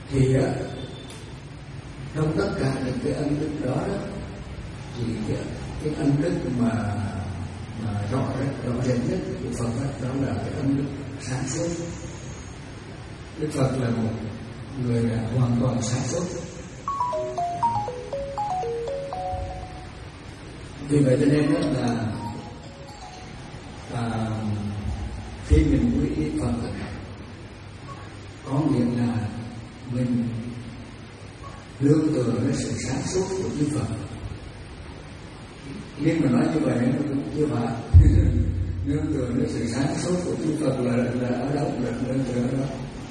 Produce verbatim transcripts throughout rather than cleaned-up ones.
Thì á, trong tất cả những cái ân đức đó, đó thì cái, cái ân đức mà mà rõ rõ rệt nhất của Phật đó, đó là cái ân đức sáng suốt. Đức Phật là một người là hoàn toàn sáng suốt. Vì vậy cho nên đó là à, khi mình quy y Phật có nghĩa là mình nương tựa với sự sáng suốt của Đức Phật. Nhưng mà nói như vậy nó cũng chưa phải. Nương tựa với sự sáng suốt của Đức Phật là, là ở đâu, là nương tựa ở đó.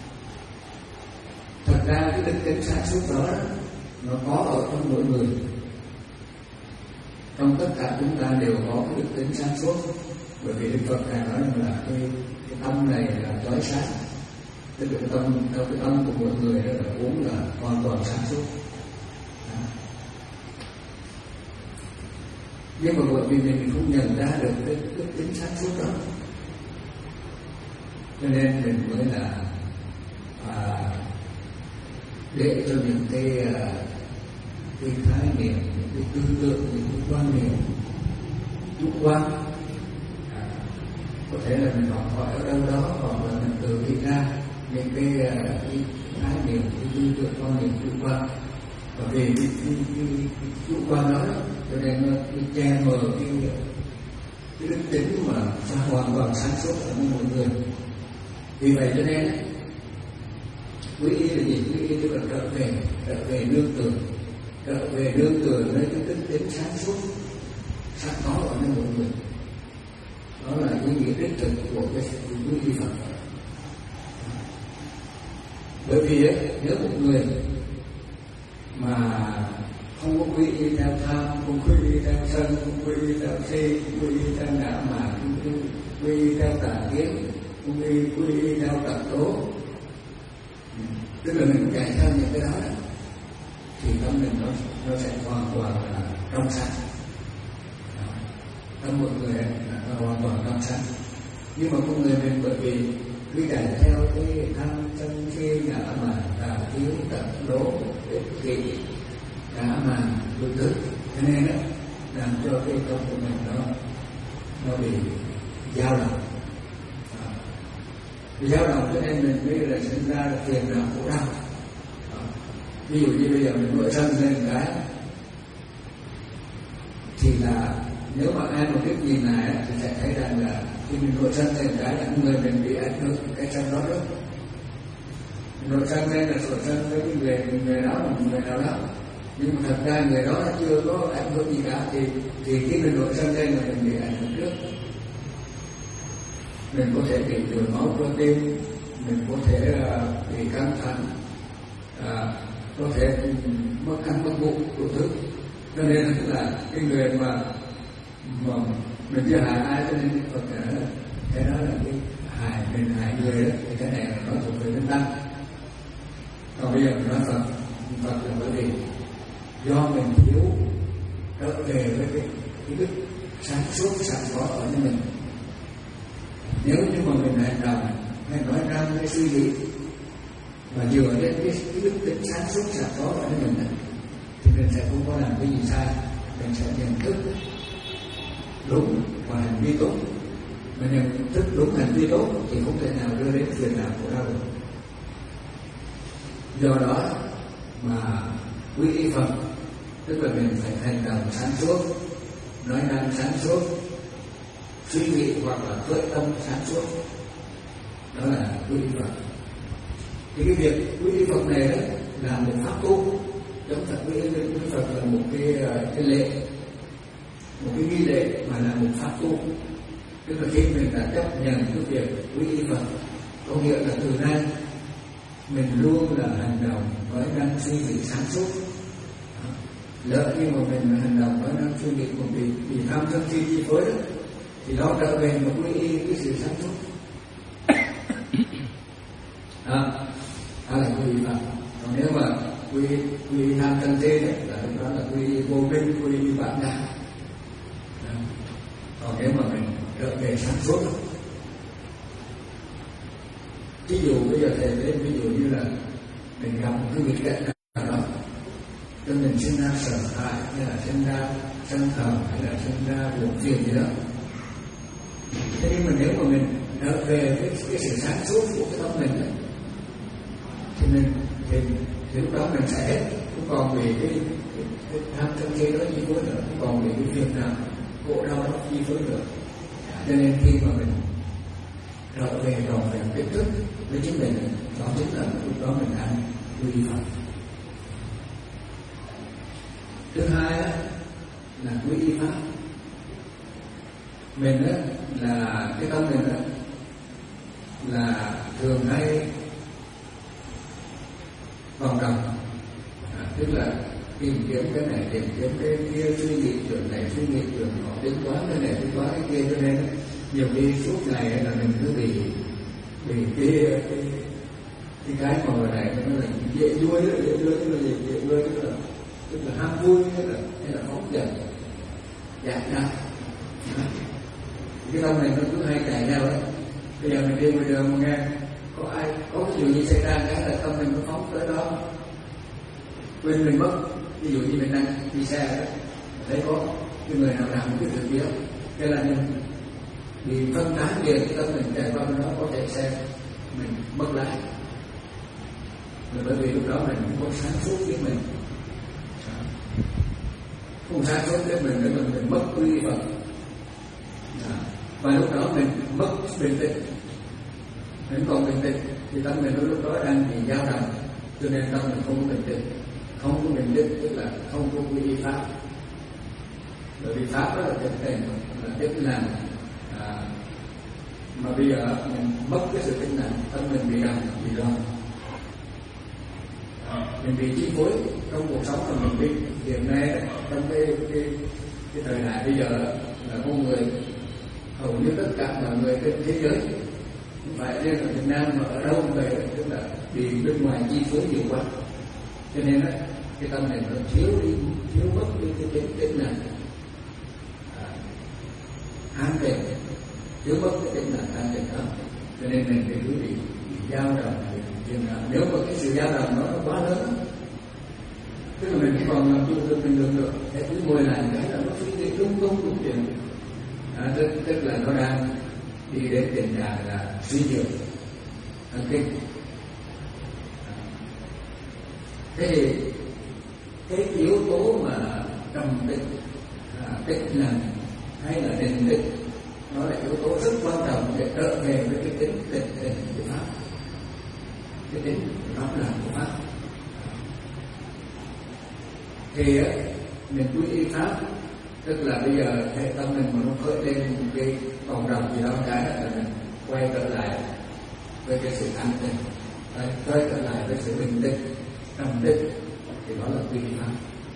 Thật ra cái đức tính sáng suốt đó nó có ở trong mỗi người. Trong tất cả chúng ta đều có cái đức tính sáng suốt. Bởi vì Đức Phật Ngài nói là cái, cái tâm này là chói sáng. Tức là cái tâm, cái tâm của mỗi người đó là vốn là hoàn toàn sáng suốt. Đó. Nhưng mà bởi vì mình không nhận ra được cái đức tính sáng suốt đó, cho nên mình mới là à, để cho những cái, cái khái niệm, những cái tư tưởng, những cái quan niệm chủ quan, à, có thể là mình học hỏi ở đâu đó hoặc là mình tự nghĩ ra những cái, cái khái niệm, cái tư tưởng, quan niệm chủ quan. Và vì cái, cái, cái, cái chủ quan đó, cho nên nó che mờ cái, cái đức tính mà hoàn toàn sáng suốt ở mọi người. Vì vậy cho nên quy y là gì? Quy y tức là trở về, trở về nương tựa, trở về nương tựa với cái đức tính sáng suốt sẵn có ở nơi mọi người. Đó là ý nghĩa đích thực của cái quy y Phật. Bởi vì ấy, nếu một người mà không có quy y theo tham, không quy y theo sân, không quy y theo si, không quy y theo ngã mạn, không quy y theo tà kiến, không quy quy y theo tật tố, tức là mình chạy theo những cái đó, đó thì tâm mình nó nó sẽ hoàn toàn là trong sáng. Tâm một người là nó hoàn toàn trong sáng. Nhưng mà con người mình bởi vì cứ chạy theo cái tham sân si ngã mạn tà kiến tật đố ích kỷ ngã mạn vô thức, cho nên đó làm cho cái tâm của mình nó nó bị dao động. Vì dao động cho nên mình mới là sinh ra là phiền não khổ đau. Ví dụ như bây giờ mình nổi sân lên cái thì là nếu mà ai một cái nhìn này thì sẽ thấy rằng là khi mình nổi sân lên cái là người mình bị ảnh hưởng cái sân đó rất. Nổi sân lên là nổi sân với cái người người đó là người nào đó, nhưng mà thật ra người đó là chưa có ảnh hưởng gì cả, thì thì khi mình nổi sân lên là mình bị ảnh hưởng trước. Mình có thể bị đường máu cơ tim, mình có thể uh, bị căng thẳng, uh, có thể mất ăn mất ngủ đủ thứ. Cho nên là cái người mà mà mình chưa hại ai, cho nên Phật nói cái đó là cái hại mình hại người đó, thì cái này là nó thuộc về linh tăng. Còn bây giờ mình nói Phật, Phật là bởi vì do mình thiếu trở về với cái, cái đức sáng suốt sẵn có ở nơi mình. Nếu như mà mình hành động hay nói ra cái suy nghĩ và dựa trên cái, cái đức tính sáng suốt sẵn có ở nơi mình, thì mình sẽ không có làm cái gì sai, mình sẽ nhận thức đúng và hành vi tốt. Mình nhận thức đúng hành vi tốt thì không thể nào đưa đến phiền não của đau được. Do đó mà quy y Phật tức là mình phải hành động sáng suốt, nói năng sáng suốt, suy nghĩ hoặc là khởi tâm sáng suốt, đó là quy y Phật. Thì cái việc quy y Phật này đó là một pháp tu, giống thật quy y Phật là một cái, cái lễ, một cái nghi lễ mà là một pháp tu. Tức là khi mình đã chấp nhận cái việc quy y Phật, có nghĩa là từ nay mình luôn là hành động với năng suy nghĩ sáng suốt. Lỡ khi mà mình hành động với năng suy nghĩ của mình bị tham sân si chi phối đó, thì đó trở về một quy y cái sự sáng suốt. Đó, đó là quy y Phật. Còn nếu mà quy quy y tham sân si đấy là lúc đó là quy y vô minh, quy y bản ngã. Còn nếu mà mình trở về sáng suốt, ví dụ bây giờ thầy lấy ví dụ như là mình gặp một cái việc cận nào đó cho mình sinh ra sợ hãi, hay là sinh ra sân hận, hay là sinh ra buồn phiền gì đó. Thế nhưng mà nếu mà mình trở về cái, cái sự sáng suốt của cái tâm mình ấy, thì mình thì, thì lúc đó mình sẽ hết, không còn vì cái, cái, cái tham sân si đó chi phối nữa, không còn vì cái phiền nào khổ đau đó chi phối nữa. Cho nên khi mà mình trở về tròn vẹn cái thức với chính mình, đó chính là lúc đó mình đang quy y Phật. Thứ hai á, là quy y Pháp. Mình á, là cái tâm mình á, là thường hay vòng đồng, à, tức là tìm kiếm cái này, tìm kiếm cái kia, suy nghĩ chuyện này, suy nghĩ chuyện nọ, tính toán cái này, tính toán cái kia, cho nên nhiều khi suốt ngày là mình cứ bị bị cái cái cái cái mà người này nó là dễ vui đó, dễ vui tức là gì, dễ vui tức là tức là ham vui, hay là hay là phóng dật, dạt ra. Cái tâm này nó cứ hay chạy nhau đấy. Bây giờ mình đi ngoài đường mà nghe có ai có cái điều gì xảy ra cái là tâm mình nó phóng tới đó, quên mình mất. Ví dụ như mình đang đi xe đó, thấy có cái người nào làm một cái việc gì đó, cái là mình bị phân tán liền, cái tâm mình chạy qua bên đó, có chạy xe mình mất lái. Rồi bởi vì lúc đó mình không sáng suốt với mình, không sáng suốt với mình để mình, mình mất quy Phật. Và lúc đó mình mất bình tĩnh. Nếu còn bình tĩnh thì tâm mình lúc đó đang bị dao động, cho nên tâm mình không có bình tĩnh. Không có bình tĩnh tức là không có quy y Pháp. Bởi vì Pháp đó là thực tình, là tức là à, mà bây giờ mình mất cái sự tĩnh lặng, tâm mình bị động, bị loạn, mình bị chi phối trong cuộc sống của mình. Bị hiện nay trong cái cái cái thời đại bây giờ là con người hầu như tất cả mọi người trên thế giới, không phải riêng ở Việt Nam mà ở đâu cũng vậy, tức là bị bên ngoài chi phối nhiều quá, cho nên á cái tâm này nó thiếu đi, thiếu mất đi cái tính tính này an tịnh, thiếu mất cái tính là an tịnh đó, cho nên mình phải cứ bị, bị dao động. Nếu mà cái sự dao động nó, nó quá lớn, tức là mình không còn làm chủ được mình được nữa, để cứ ngồi lại cái là nó suy nghĩ lung tung lung chuyện. À, tức, tức là nó đang đi đến tình trạng là suy nhược thần kinh. À, thế thì cái yếu tố mà trầm tĩnh, à, tĩnh lặng hay là định tĩnh, nó là yếu tố rất quan trọng để trở về với cái tính tĩnh tĩnh của Pháp, cái tính rõ ràng của Pháp. Thì mình quy y Pháp, tức là bây giờ cái tâm mình mà nó khởi lên một cái vòng đồng gì đó cái là mình quay trở lại với cái sự an tĩnh, quay trở lại với sự bình tĩnh, trầm tĩnh, thì đó là quy y Pháp.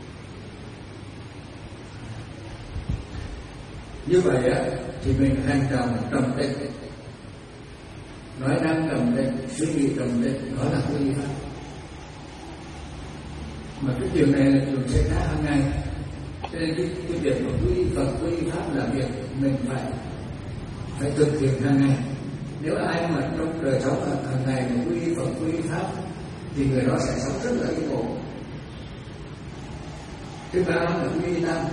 Như vậy á thì mình hành động trầm tĩnh, nói năng trầm tĩnh, suy nghĩ trầm tĩnh, đó là quy y Pháp. Mà cái điều này là thường xảy ra hàng ngày. Cho nên cái, cái việc mà quy Phật, quy Pháp là việc mình phải phải thực hiện hàng ngày. Nếu ai mà trong đời sống hàng ngày mà quy Phật, quy Pháp thì người đó sẽ sống rất là yên ổn. Thứ ba là quy Tăng.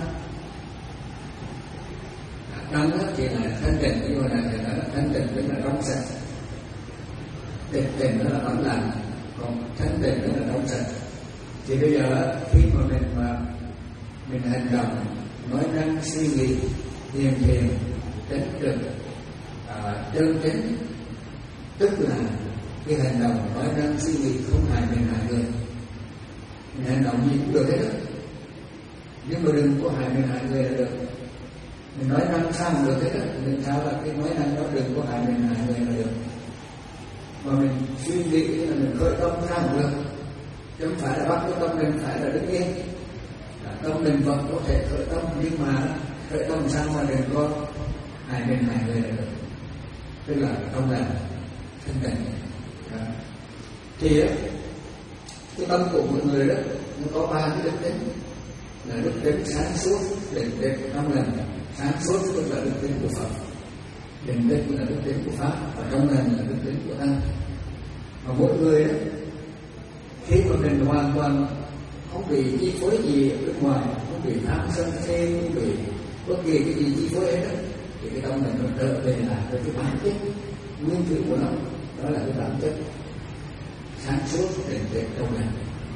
Tăng thì là thanh tịnh, nhưng mà là thanh tịnh tức là trong sạch. Tịnh tịnh đó là ấm lành, còn thanh tịnh đó là trong sạch. Thì bây giờ khi mà mình mà mình hành động, nói năng, suy nghĩ, hiền thiện, chánh trực, à, chân chánh, tức là cái hành động nói năng suy nghĩ không hại mình hại người. Mình hành động gì cũng được hết đó, nhưng mà đừng có hại mình hại người là được. Mình nói năng sao cũng được hết đó, mình sao là cái nói năng đó đừng có hại mình hại người là được. Mà mình suy nghĩ là mình khởi tâm sao cũng được, chứ không phải là bắt cái tâm mình phải là đứng yên. Tâm mình vẫn có thể khởi tâm, nhưng mà khởi tâm sao mà đừng có hại mình hại người là được, tức là tâm là thanh tịnh. Thì cái tâm của mọi người đó nó có ba cái đức tính, là đức tính sáng suốt, định tĩnh, tâm lành. Sáng suốt tức là đức tính của Phật, định tĩnh là đức tính của Pháp, và tâm lành là đức tính của Tăng. Và mỗi người đó khi mà mình hoàn toàn không bị chi phối gì ở bên ngoài, không bị tham sân si, không bị bất kỳ cái gì chi phối hết đó, thì cái tâm mình nó trở về lại với cái bản chất nguyên thủy của nó, đó là cái bản chất sáng suốt định tuệ trong lành.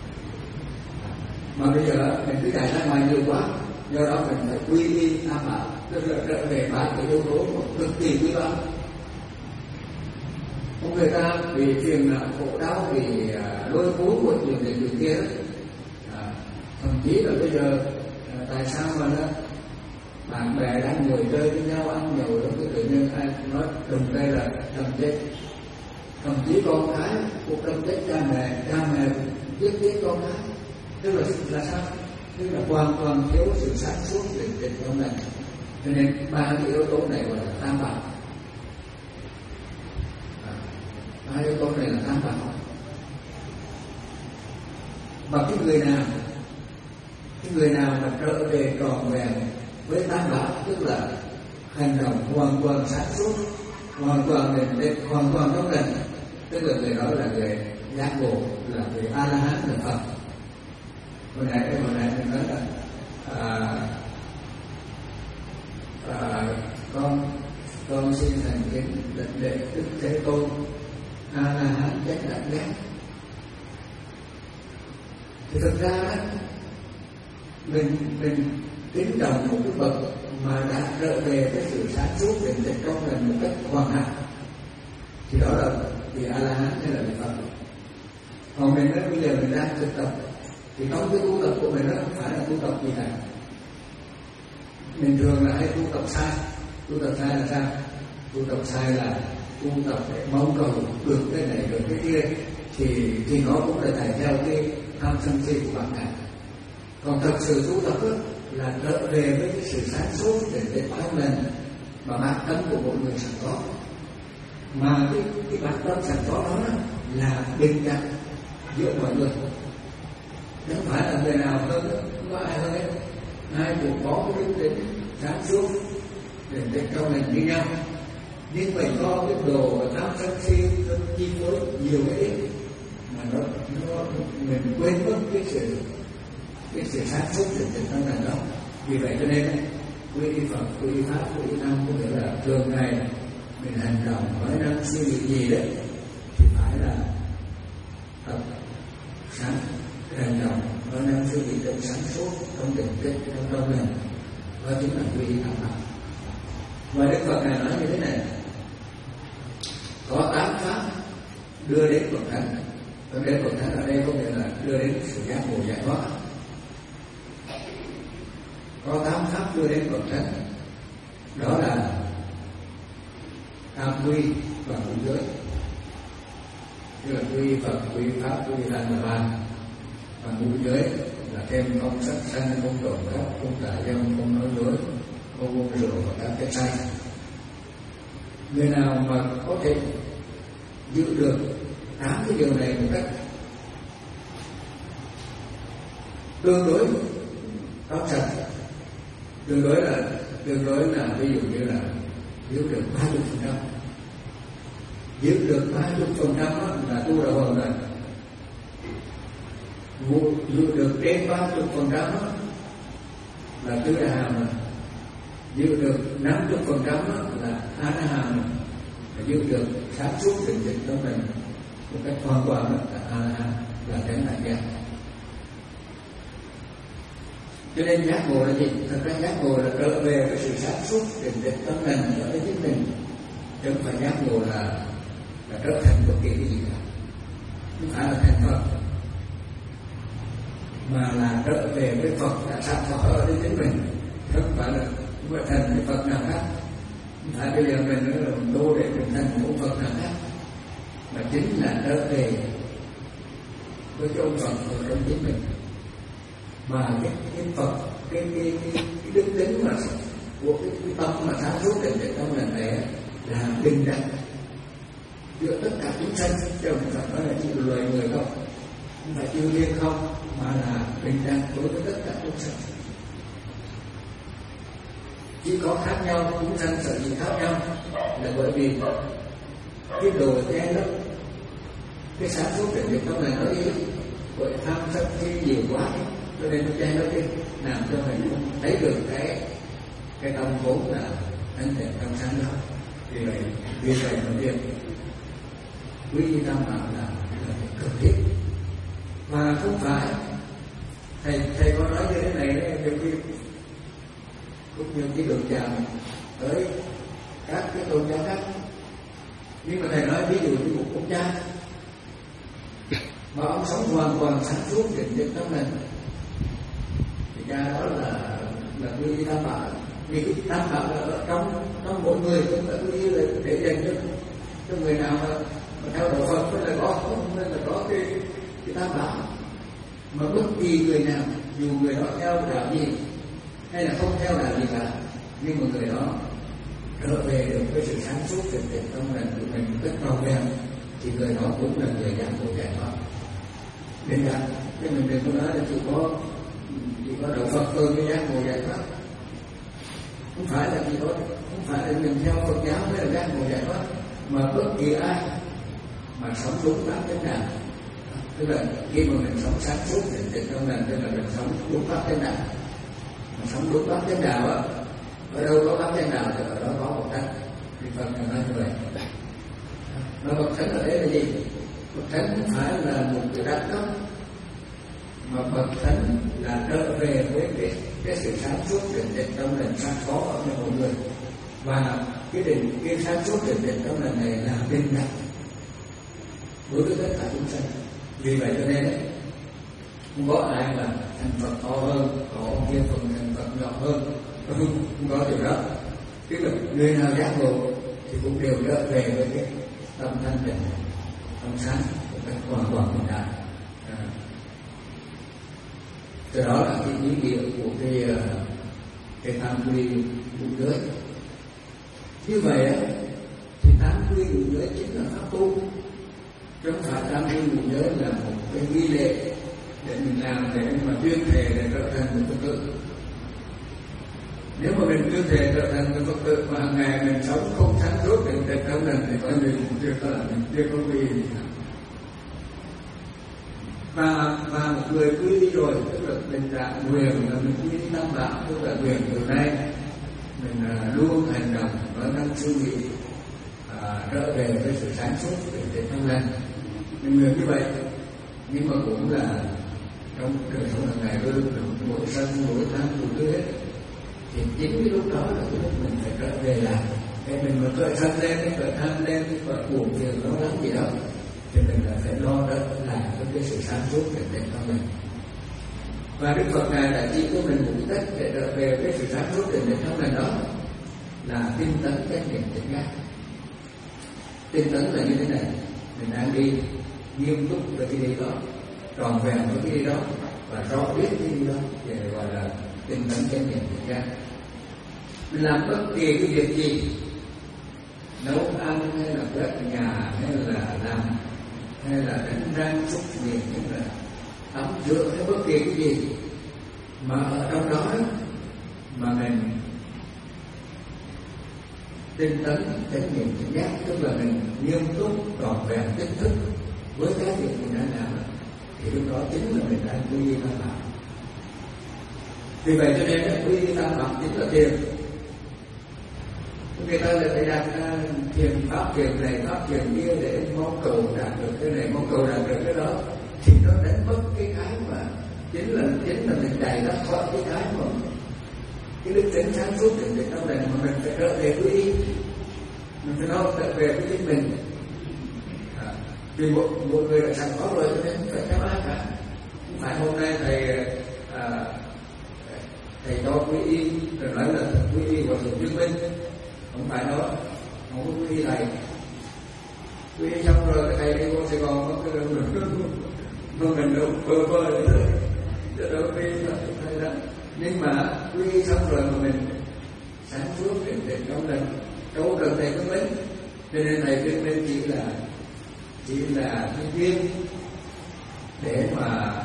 Mà bây giờ mình cứ chạy ra ngoài nhiều quá, do đó mình phải quy y tam bảo, tức là trở về ba cái yếu tố cực kỳ quý báu. Không người ta vì phiền não khổ đau, vì lôi cuốn của chuyện này chuyện kia đó, à, thậm chí là bây giờ à, tại sao mà nó bạn bè đang ngồi chơi với nhau ăn nhậu đó, cái tự nhiên ai nói đừng đây là đâm chết, thậm chí con cái cuộc đâm chết cha mẹ, cha mẹ giết chết con cái, tức là là sao? Tức là hoàn toàn thiếu sự sáng suốt định tĩnh trong này. Cho nên ba cái yếu tố này gọi là tam bảo. Ba yếu tố này là tam bảo. Và cái người nào, cái người nào mà trở về trọn vẹn với tam bảo, tức là hành động hoàn toàn sáng suốt, hoàn toàn định tĩnh, hoàn toàn trong lành, tức là người đó là người giác ngộ, là người A La Hán, là Phật. Hồi nãy hồi nãy mình nói là à, à, con con xin thành kính đảnh lễ Đức Thế Tôn A La Hán Chánh Đẳng Giác. Thì thực ra đó, mình mình kính trọng một cái bậc mà đã trở về với sự sáng suốt định tĩnh trong lành một cách hoàn hảo, thì đó là vị A La Hán hay là vị Phật. Còn mình nói bây giờ mình đang thực tập, thì trong cái tu tập của mình đó không phải là tu tập gì cả. Mình thường là hay tu tập sai. Tu tập sai là sao? Tu tập sai là tu tập để mong cầu được cái này được cái kia, thì thì nó cũng là chạy theo cái tham sân si của bạn cả. Còn thật sự tu tập đó là trở về với cái sự sáng suốt để để trong lành mà bản tâm của mỗi người sẵn có. Mà cái cái bản tâm sẵn có đó là bình đẳng giữa mọi người. Không phải là người nào hơn, không có ai hơn hết. Ai cũng có cái đức tính sáng suốt để để trong lành như nhau. Nhưng mình có cái đồ và tham sân si chi phối nhiều cái ít mà nó, nó mình quên mất cái sự cái sự sáng suốt để để trong lành đó. Vì vậy cho nên quy y Phật, quy y Pháp, quy y Tăng có nghĩa là thường ngày mình hành động nói năng suy nghĩ gì đấy thì phải là tập sáng hành động nói năng suy nghĩ trong sáng suốt, trong định tĩnh, trong tâm lành, đó chính là quy y tam bảo. Và Đức Phật này nói như thế này: có tám pháp đưa đến Phật thánh. Đưa đến Phật thánh ở đây có nghĩa là đưa đến sự giác ngộ giải thoát. Có tám pháp đưa đến Phật thánh, đó là tam quy và ngũ giới. Tức là quy Phật, quy Pháp, quy Tăng là ba. Và ngũ giới là thêm không sát sanh, không trộm cắp, không tà dâm, không nói dối, không uống rượu và các chất say. Người nào mà có thể giữ được tám cái điều này một cách tương đối trong sạch, tương đối là tương đối là ví dụ như là giữ được ba mươi phần trăm, giữ được ba mươi phần trăm là tu đạo hồng rồi. Giữ được trên ba mươi phần trăm là tứ đại hàm rồi. Giữ được năm mươi phần trăm là a la hàm rồi. Giữ được sáng suốt định tĩnh trong mình một cách hoàn toàn là a la hàm, là chánh đẳng giác. Cho nên giác ngộ là gì? Thật ra giác ngộ là trở về với sự sáng suốt định tĩnh trong lành ở với chính mình, chứ không phải giác ngộ là là trở thành bất kỳ cái gì cả. Không phải là thành Phật, mà là trở về với Phật đã sẵn có ở với chính mình, chứ không phải là không phải thành cái Phật nào khác. Không phải bây giờ mình nói là mình tu để mình thành một Phật nào khác, mà chính là trở về với cái ông Phật ở trong chính mình. Mà cái, cái Phật, cái, cái, cái, cái đức tính mà của cái, cái tâm mà sáng suốt định tĩnh trong lành này là bình đẳng giữa tất cả chúng sanh, chứ không phải nói là chỉ loài người không, không phải chư thiên không, mà là bình đẳng đối với tất cả chúng sanh. Chỉ có khác nhau chúng sanh sở dĩ khác nhau là bởi vì cái đồ che lấp cái sáng suốt định tĩnh trong lành nó yếu, bởi tham sân si nhiều quá, cho nên nó che nó đi, làm cho mình không thấy được cái cái tâm vốn là thanh tịnh trong sáng đó. Vì vậy vì vậy nó việc quý vị tam bảo là, là cần thiết, và không phải thầy thầy có nói như thế này đấy, nhiều khi cũng nhiều khi được chào tới các cái tôn giáo khác, nhưng mà thầy nói ví dụ như một ông cha mà ông sống hoàn toàn sáng suốt định định tâm mình, thì cha đó là là quý vị tam bảo. Vì cái tam bảo là ở trong trong mỗi người, chúng ta cứ như là để dành cho cho người nào mà, mà theo đạo Phật phải là có không nên là có cái cái tam bảo. Mà bất kỳ người nào, dù người đó theo đạo gì hay là không theo đạo gì cả, nhưng mà người đó trở về được với sự sáng suốt định định tâm mình của mình một cách trọn vẹn, thì người đó cũng là người giác ngộ giải thoát. Nên là cái mình đừng có nói là chỉ có chỉ có đạo Phật thôi mới giác ngộ giải thoát. Không phải là chỉ có không phải là mình theo Phật giáo mới là giác ngộ giải thoát, mà bất kỳ ai mà sống đúng pháp chánh đạo, tức là khi mà mình sống sáng suốt định định trong mình, tức là mình sống đúng pháp chánh đạo. Mình sống đúng pháp chánh đạo á, ở đâu có pháp chánh đạo thì ở đó có một cách. Thì Phật nói như vậy. Mà bậc thánh ở đây là gì? Bậc thánh không phải là một người đắc cấp, mà bậc thánh là trở về với cái, cái sự sáng suốt định định trong lành sẵn có ở trong mọi người, và cái định cái sáng suốt định định trong lành này là bình đẳng đối với tất cả chúng sanh. Vì vậy cho nên không có ai mà thành Phật to hơn, có ông kia phần thành Phật nhỏ hơn, không, không có điều đó. Tức là người nào giác ngộ thì cũng đều trở về với cái tâm thanh tịnh trong sáng một cách hoàn toàn bình đẳng. Từ đó là cái ý nghĩa của cái cái tam quy ngũ giới. Như vậy thì tam quy ngũ giới chính là pháp tu, chứ không phải tam quy ngũ giới là một cái nghi lễ để mình làm để mà tuyên thệ để trở thành một Phật tử. Nếu mà mình tuyên thệ trở thành một Phật tử mà hàng ngày mình sống không sáng suốt để để trong mình thì coi mình chưa có là mình chưa có quy gì cả. Và, và một người quy đi rồi, tức là mình đã nguyện là mình quy đi tam bảo, tức là nguyện từ nay mình uh, luôn hành động và năng suy nghĩ uh, trở về với sự sáng suốt để trong lành. Mình nguyện như vậy, nhưng mà cũng là trong đời sống hàng ngày luôn, mỗi sân, mỗi tháng, mỗi thứ hết. Thì chính cái lúc đó là cái lúc mình phải trở về làm. Để mình mà cởi sân lên, cởi tham lên, cởi buồn phiền lo lắng gì đó, thì mình là phải lo đó là cái sự sáng suốt để đến trong mình. Và Đức Phật Ngài đã chỉ cho mình một cách để trở về cái sự sáng suốt để đến trong mình đó là tinh tấn chánh niệm tỉnh giác. Tinh tấn là như thế này, mình đang đi nghiêm túc với cái đi đó, tròn vẹn với cái đi đó, và rõ biết cái đi đó, thì gọi là tinh tấn chánh niệm tỉnh giác. Mình làm bất kỳ cái việc gì, nấu ăn hay là quét nhà hay là làm hay là đánh răng xúc miệng hay là tắm rửa hay bất kỳ cái gì mà ở trong đó mà mình tinh tấn chánh niệm tỉnh giác, tức là mình nghiêm túc trọn vẹn chính thức với cái việc mình đang làm, thì lúc đó chính là mình đang quy y tam bảo. Vì vậy cho nên là quy y tam bảo chính là thiền. Người ta lại phải đặt ra thiền pháp thiền này pháp thiền kia để mong cầu đạt được cái này mong cầu đạt được cái đó, thì nó đánh mất cái cái mà chính là chính là mình chạy ra khỏi cái cái mà cái đức tính sáng suốt định định trong này mà mình phải trở về với y, mình phải nói trở về với chính mình. À, vì một một người đã sẵn có rồi cho nên không phải theo ai cả. Không phải hôm nay thầy à, thầy cho quý y rồi nói là quý y và sự chứng minh, không phải đó, không có quý y thầy. Quý y xong rồi cái thầy đi vô Sài Gòn có cái mà mình đâu bơ vơ nữa rồi, chứ đâu quý y là thầy đó. Nhưng mà quý y xong rồi mà mình sáng suốt định định trong mình, đâu cần thầy chứng minh, cho nên thầy chứng minh chỉ là chỉ là cái duyên để mà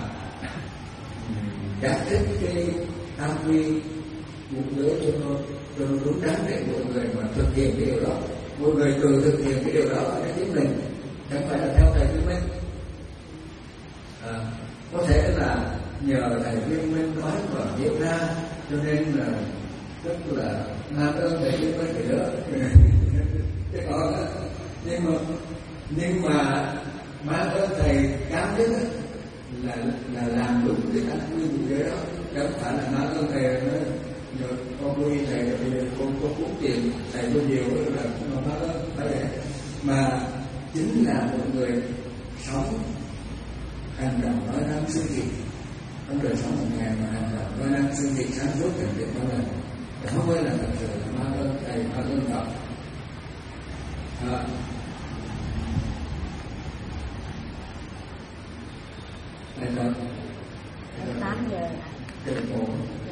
giải thích cái tam quy một giới cho nó cho nó đúng đắn để mọi người mà thực hiện cái điều đó, mọi người tự thực hiện cái điều đó ở chính mình, chẳng phải là theo thầy chứng minh. À, Có thể là nhờ thầy Viên Minh nói và viết ra, cho nên là rất là mang ơn thầy Viên Minh thầy đó. Cái còn đó, nhưng mà nhưng mà mang ơn thầy cao nhất là là làm đúng cái cách quy định đó, không phải là mang ơn thầy nói giờ con nuôi thầy bây giờ con có cúng tiền thầy tôi nhiều là nó mang ơn phải vậy, mà chính là một người sống hành động nói năng suy nghĩ trong đời sống một ngày, mà hành động nói năng suy nghĩ sáng suốt cảnh điện đó là đó mới là thật sự là mang ơn thầy, mang ơn Phật. À, thầy Phật tám giờ cái bộ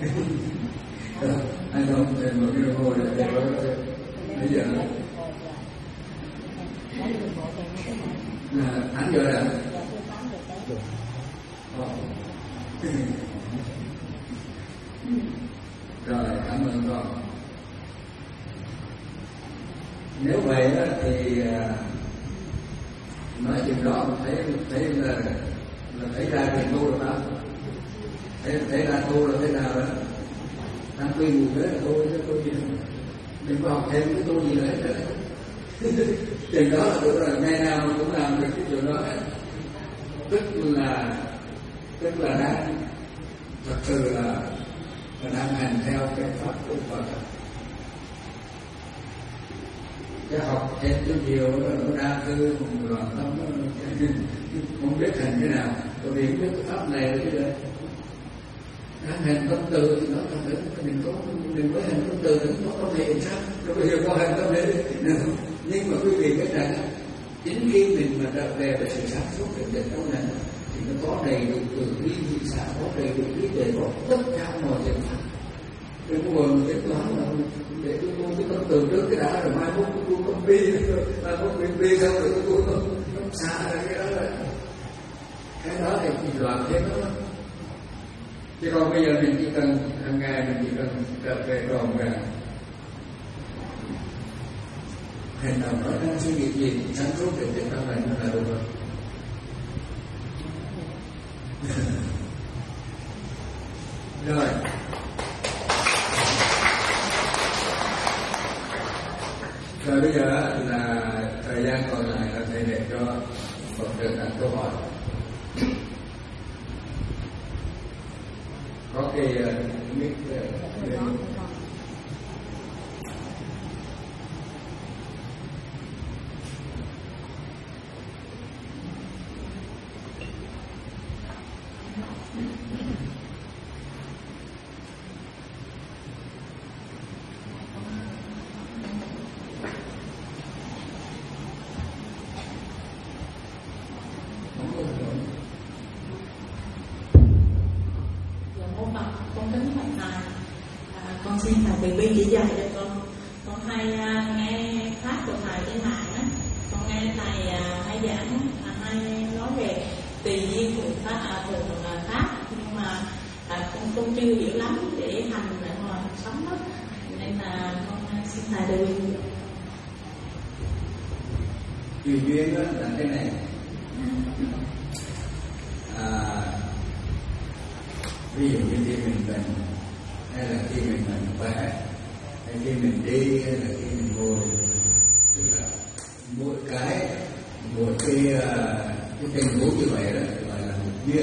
anh không thầy một cái đồng hồ để thầy có bây giờ là tám giờ là rồi, cảm ơn con. Nếu vậy đó, thì nói chuyện đó mình thấy thấy là, là thấy ra tiền tu rồi đó, thấy thấy ra tu là thế nào đó, đang quy mục thế là tôi chứ tôi gì đừng có học thêm cái tu gì nữa hết. Tiền đó là đúng là ngày nào cũng làm được cái chuyện đó hết, tức là tức là đang thật sự là, là đang hành theo cái pháp của Phật. Cái học thêm chút nhiều nó đa tư một loạt tâm nó không biết hành thế nào, tôi biết biết cái pháp này là cái gì. Đang hành tâm từ thì nó thật sự mình có mình mới hành tâm từ thì nó có thể làm sao? Rồi bây giờ có hành tâm đấy, nhưng mà quý vị biết rằng chính khi mình mà trở về với sự sáng suốt về đời sống này thì nó có đầy đủ từ bi thị xã, có đầy đủ trí tuệ, có tất cả mọi chuyện pháp. Đừng có ngồi một cái toán là để tôi tu cái tâm từ trước cái đã rồi mai mốt tôi tu tâm bi, mai mốt mình bi xong rồi tôi tu tâm tâm xa là cái đó là cái đó thì chỉ loạn thêm đó. Chứ còn bây giờ mình chỉ cần hàng ngày mình chỉ cần trở về tròn vẹn hành động đó đang suy nghĩ gì sáng suốt để đến trong này nó là đủ rồi. Rồi rồi bây giờ là thời gian còn lại là thầy để cho Phật tử đặt câu hỏi. Có cái mic xin thầy từ bi chỉ dạy cho con. Con hay uh, nghe pháp của thầy trên mạng á, con nghe thầy uh, hay giảng uh, hay nói về tùy duyên của pháp, à, của uh, pháp, nhưng mà uh, con không chưa hiểu lắm để hành để ngoài cuộc sống đó, nên là con uh, xin thầy từ bi. Tùy duyên đó là cái này. À, ví dụ như khi mình bệnh, hay là khi mình mạnh khỏe, hay khi mình đi, hay là khi mình ngồi, tức là mỗi cái mỗi cái cái tình huống như vậy đó gọi là một duyên.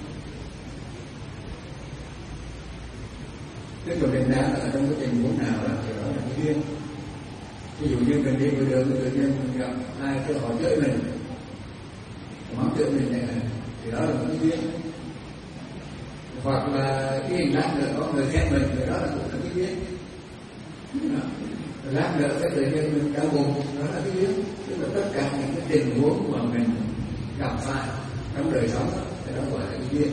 Tức là mình đang ở trong cái tình huống nào đó thì đó là cái duyên. Ví dụ như mình đi ngoài đường, tự nhiên mình gặp ai cứ hỏi chửi mình, mắng chửi mình này thì đó là một cái duyên. Hoặc là cái hình lát nữa có người khen mình thì đó là cũng là cái duyên. Lát nữa cái tự nhiên mình đau bụng, đó là cái duyên. Tức là tất cả những cái tình huống mà mình gặp phải trong đời sống thì đó gọi là cái duyên.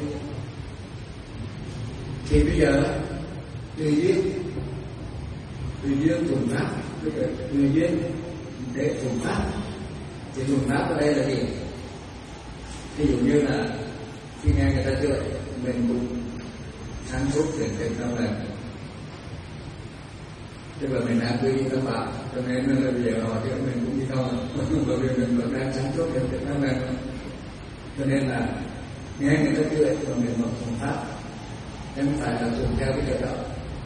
Thì bây giờ tùy duyên, tùy duyên thuần pháp, tùy duyên để thuần pháp. Thì thuần pháp ở đây là gì? Ví dụ như là khi nghe người ta chửi mình cũng sáng suốt để tìm tâm này, tức là mình đang quy tâm bảo, cho nên là bây giờ họ chửi mình cũng đi thôi, bởi vì mình vẫn đang sáng suốt để tìm tâm này. Cho nên là nghe người ta chữa mà mình vẫn thuần pháp, không phải là thuần theo cái điều đó.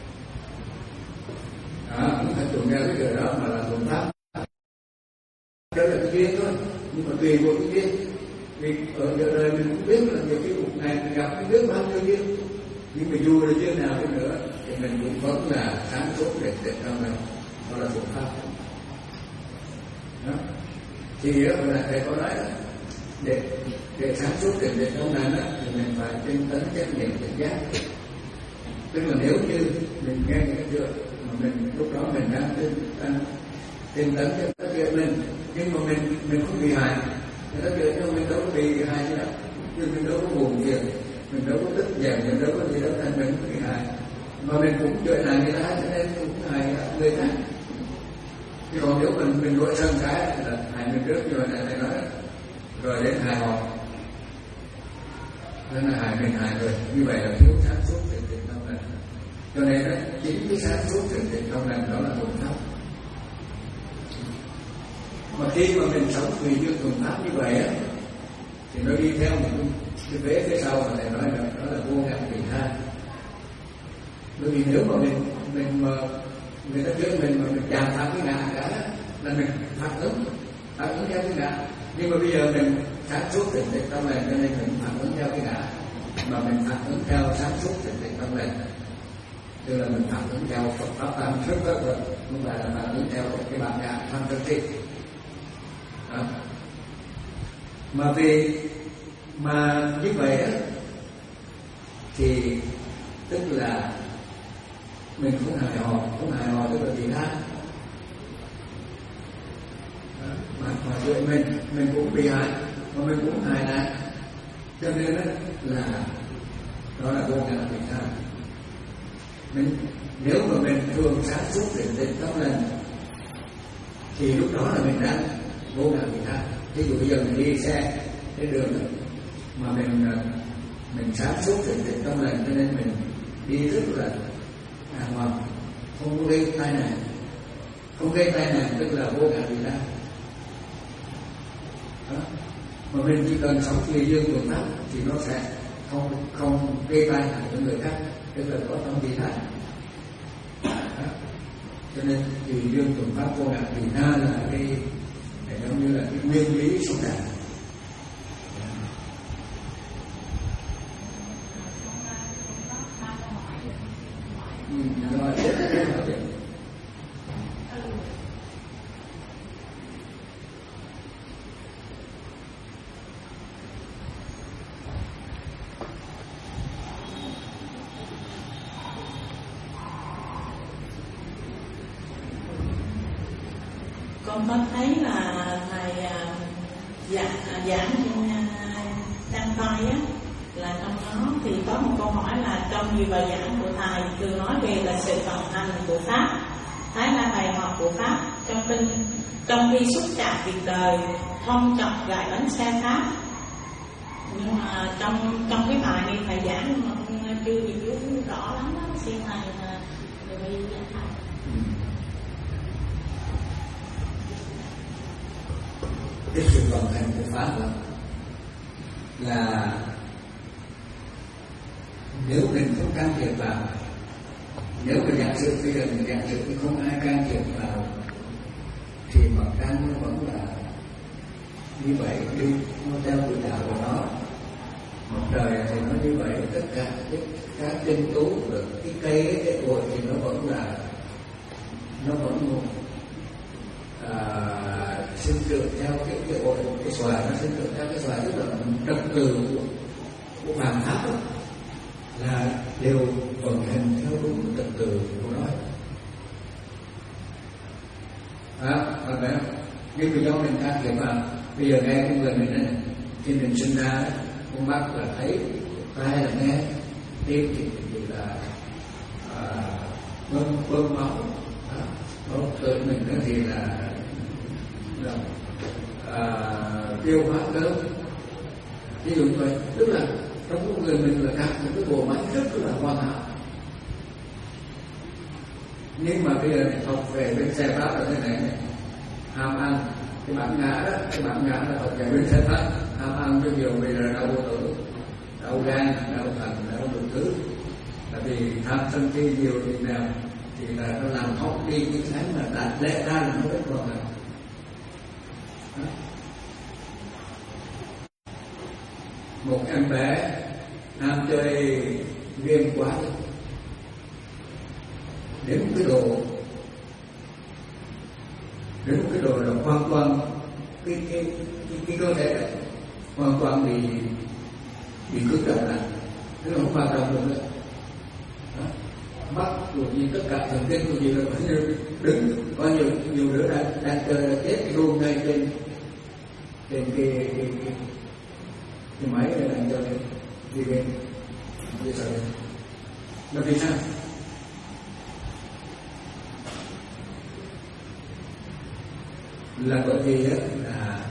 Đó, không phải thuần theo cái điều đó mà là thuần pháp. Đó là cái duyên thôi, nhưng mà tùy vào cái duyên. Vì ở giờ đời mình cũng biết là nhiều cái cuộc này mình gặp cái biết bao nhiêu duyên, nhưng mà dù là duyên nào đi nữa thì mình cũng vẫn là sáng suốt để để trong mình, đó là thuần pháp. Đó. Thì đó là thầy có nói đó, để để sáng suốt để để trong này đó thì mình phải tinh tấn chánh niệm tỉnh giác. Tức là nếu như mình nghe những cái chuyện mà mình lúc đó mình đang tinh đang tinh tấn cho cái chuyện mình, nhưng mà mình mình không bị hại, người ta chuyện nhưng mình đâu có bị hại gì đâu, nhưng mình đâu có buồn phiền, mình đâu có tức giận, mình đâu có gì đâu, thành mình không bị hại, mà mình cũng chuyện này người ta cho nên cũng hại người khác. Chứ còn nếu mình mình đổi sân cái là hại mình trước, như là thầy nói rồi đến hại họ, nên là hại mình hại người, như vậy là thiếu sáng suốt thiện thiện tâm lành. Cho nên đó, chính cái sáng suốt thiện thiện tâm lành đó là thuần pháp. Mà khi mà mình sống tùy duyên thuần pháp như vậy á, thì nó đi theo một cái vế phía sau mà thầy nói là đó là vô ngã vị tha. Bởi vì nếu mà mình mình mà người ta chửi mình mà mình chạm phá cái ngã cả là mình phản ứng phản ứng theo cái ngã. Nhưng mà bây giờ mình sáng suốt thiện thiện tâm lành cho nên mình phản ứng theo cái ngã, mà mình phản ứng theo sáng suốt thiện thiện tâm lành, tức là mình phản ứng theo Phật pháp tam thức đó rồi, không phải là phản ứng theo cái bản ngã tham sân si. Mà vì mà như vậy đó, thì tức là mình không hài hòa, không hài hòa tức là vị tha. Mà mà vậy mình mình cũng bị hại, mà mình cũng hại lại, cho nên đó là đó là vô ngã vị tha. Mình nếu mà mình thường sáng suốt thiện thiện tâm lành thì lúc đó là mình đang vô ngã vị tha. Ví dụ bây giờ mình đi xe trên đường đó, mà mình mình sáng suốt thiện thiện tâm lành cho nên mình đi rất là đàng hoàng, không có gây tai nạn, không gây tai nạn tức là vô ngã vị tha. Mà mình chỉ cần sống tùy duyên thuần pháp thì nó sẽ không không gây tai nạn cho người khác, tức là có tâm vị tha. Cho nên tùy duyên thuần pháp vô ngã vị tha là cái giống như là cái nguyên lý sống đạo. Rồi, tiếp theo hỏi chuyện. Con có thấy là thầy giảng giảng trên đăng tay á, là trong đó thì có một câu hỏi là trong nhiều bài giảng của thầy thường nói về là sự vận hành của pháp, thái la bài học của pháp trong kinh, trong khi xúc chạm việc đời thông chọc gài bánh xe pháp. Nhưng mà trong trong cái bài này thầy giảng mà không chưa gì rõ lắm đó, xin thầy là người đi giảng thầy. Cái sự vận hành của pháp đó là nếu mình không can thiệp vào, nếu mà giả sử bây giờ mình giả sử không ai can thiệp vào thì mặt trăng nó vẫn là như vậy, đi nó theo quỹ đạo của nó. Mặt trời thì nó như vậy, tất cả cái các tinh tú rồi cái cây cái cội thì nó vẫn là nó vẫn à, sinh trưởng theo cái cái cội cái xoài, nó sinh trưởng theo cái xoài, tức là trật tự của, của vạn pháp đó, là đều vận hành theo đúng trật tự của nó. À, phải không? Nhưng vì do mình can thiệp vào, bây giờ nghe cái người mình này, khi mình sinh ra con mắt là thấy, tai là nghe, tim thì, thì là à, bơm bơm máu, à, máu cơ mình đó thì là, là à, tiêu hóa cơm. Ví dụ vậy, tức là trong con người mình là cả một cái bộ máy rất là hoàn hảo. Nhưng mà bây giờ này học về bên xe pháp là thế này, này ham ăn, cái bản ngã đó, cái bản ngã là học về bên xe pháp, ham ăn cho nhiều bây giờ đau vô tử, đau gan, đau thận, đau đủ thứ. Tại vì tham sân si nhiều thì nào thì là nó làm hỏng đi những cái mà đạt lẽ ra là nó vẫn còn là. Một em bé ham chơi game quá đến một cái độ đến một cái độ là hoàn toàn cái cái cái, cái cơ thể này hoàn toàn bị bị cứng đờ lại, tức là không hoạt động được nữa. Mắt của gì tất cả thần kinh của gì là có như đứng, có nhiều nhiều đứa đang đang chơi chết cái luôn ngay trên trên cái cái cái, cái máy này đang chơi đi game đi sao đây? Nó vì sao? Là bởi vì là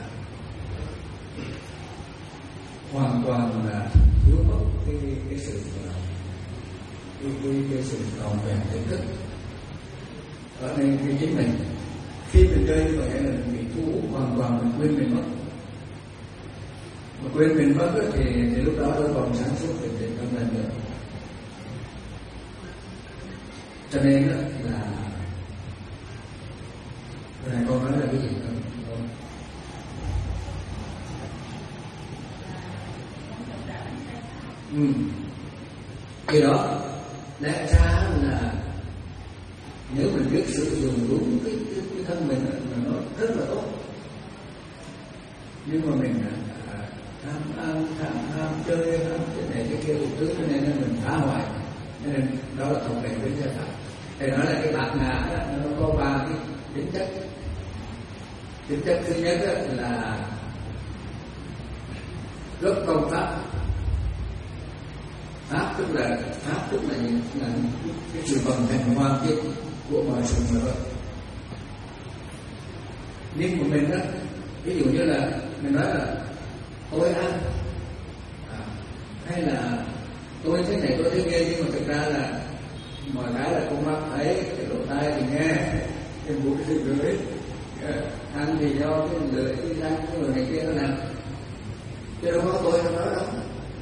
hoàn toàn là thiếu mất cái cái sự cái cái, cái sự trọn vẹn tỉnh thức ở đây cái chính mình. Khi mình chơi như vậy là mình bị thu hút hoàn toàn, mình quên mình mất. Mà quên mình mất thì, thì lúc đó đâu còn sáng suốt để để tâm lên nữa. Cho nên là cái này con nói là cái gì không? Ừ. Cái đó lẽ ra là nếu mình biết sử dụng đúng cái, cái, cái thân mình là nó rất là tốt. Nhưng mà mình à, tham ăn, tham tham chơi, tham cái này cái kia đủ thứ, cho nên là mình phá hoại. Nên đó là thuộc về với gia pháp. Thì nói là cái bát nhã đó, nó có ba cái tính chất. Tính chất thứ nhất là gốc công pháp. Pháp tức là pháp tức là những là cái sự vận hành hoàn chỉnh của mọi sự vật. Nhưng mà mình đó, ví dụ như là mình nói là tôi ăn à, hay là tôi thế này tôi thế kia, nhưng mà thực ra là mọi cái là con mắt thấy, cái lỗ tai thì nghe, cái mũi thì ngửi, ăn thì do cái lưỡi cái răng cái người này kia nó làm, chứ đâu có tôi trong đó đâu.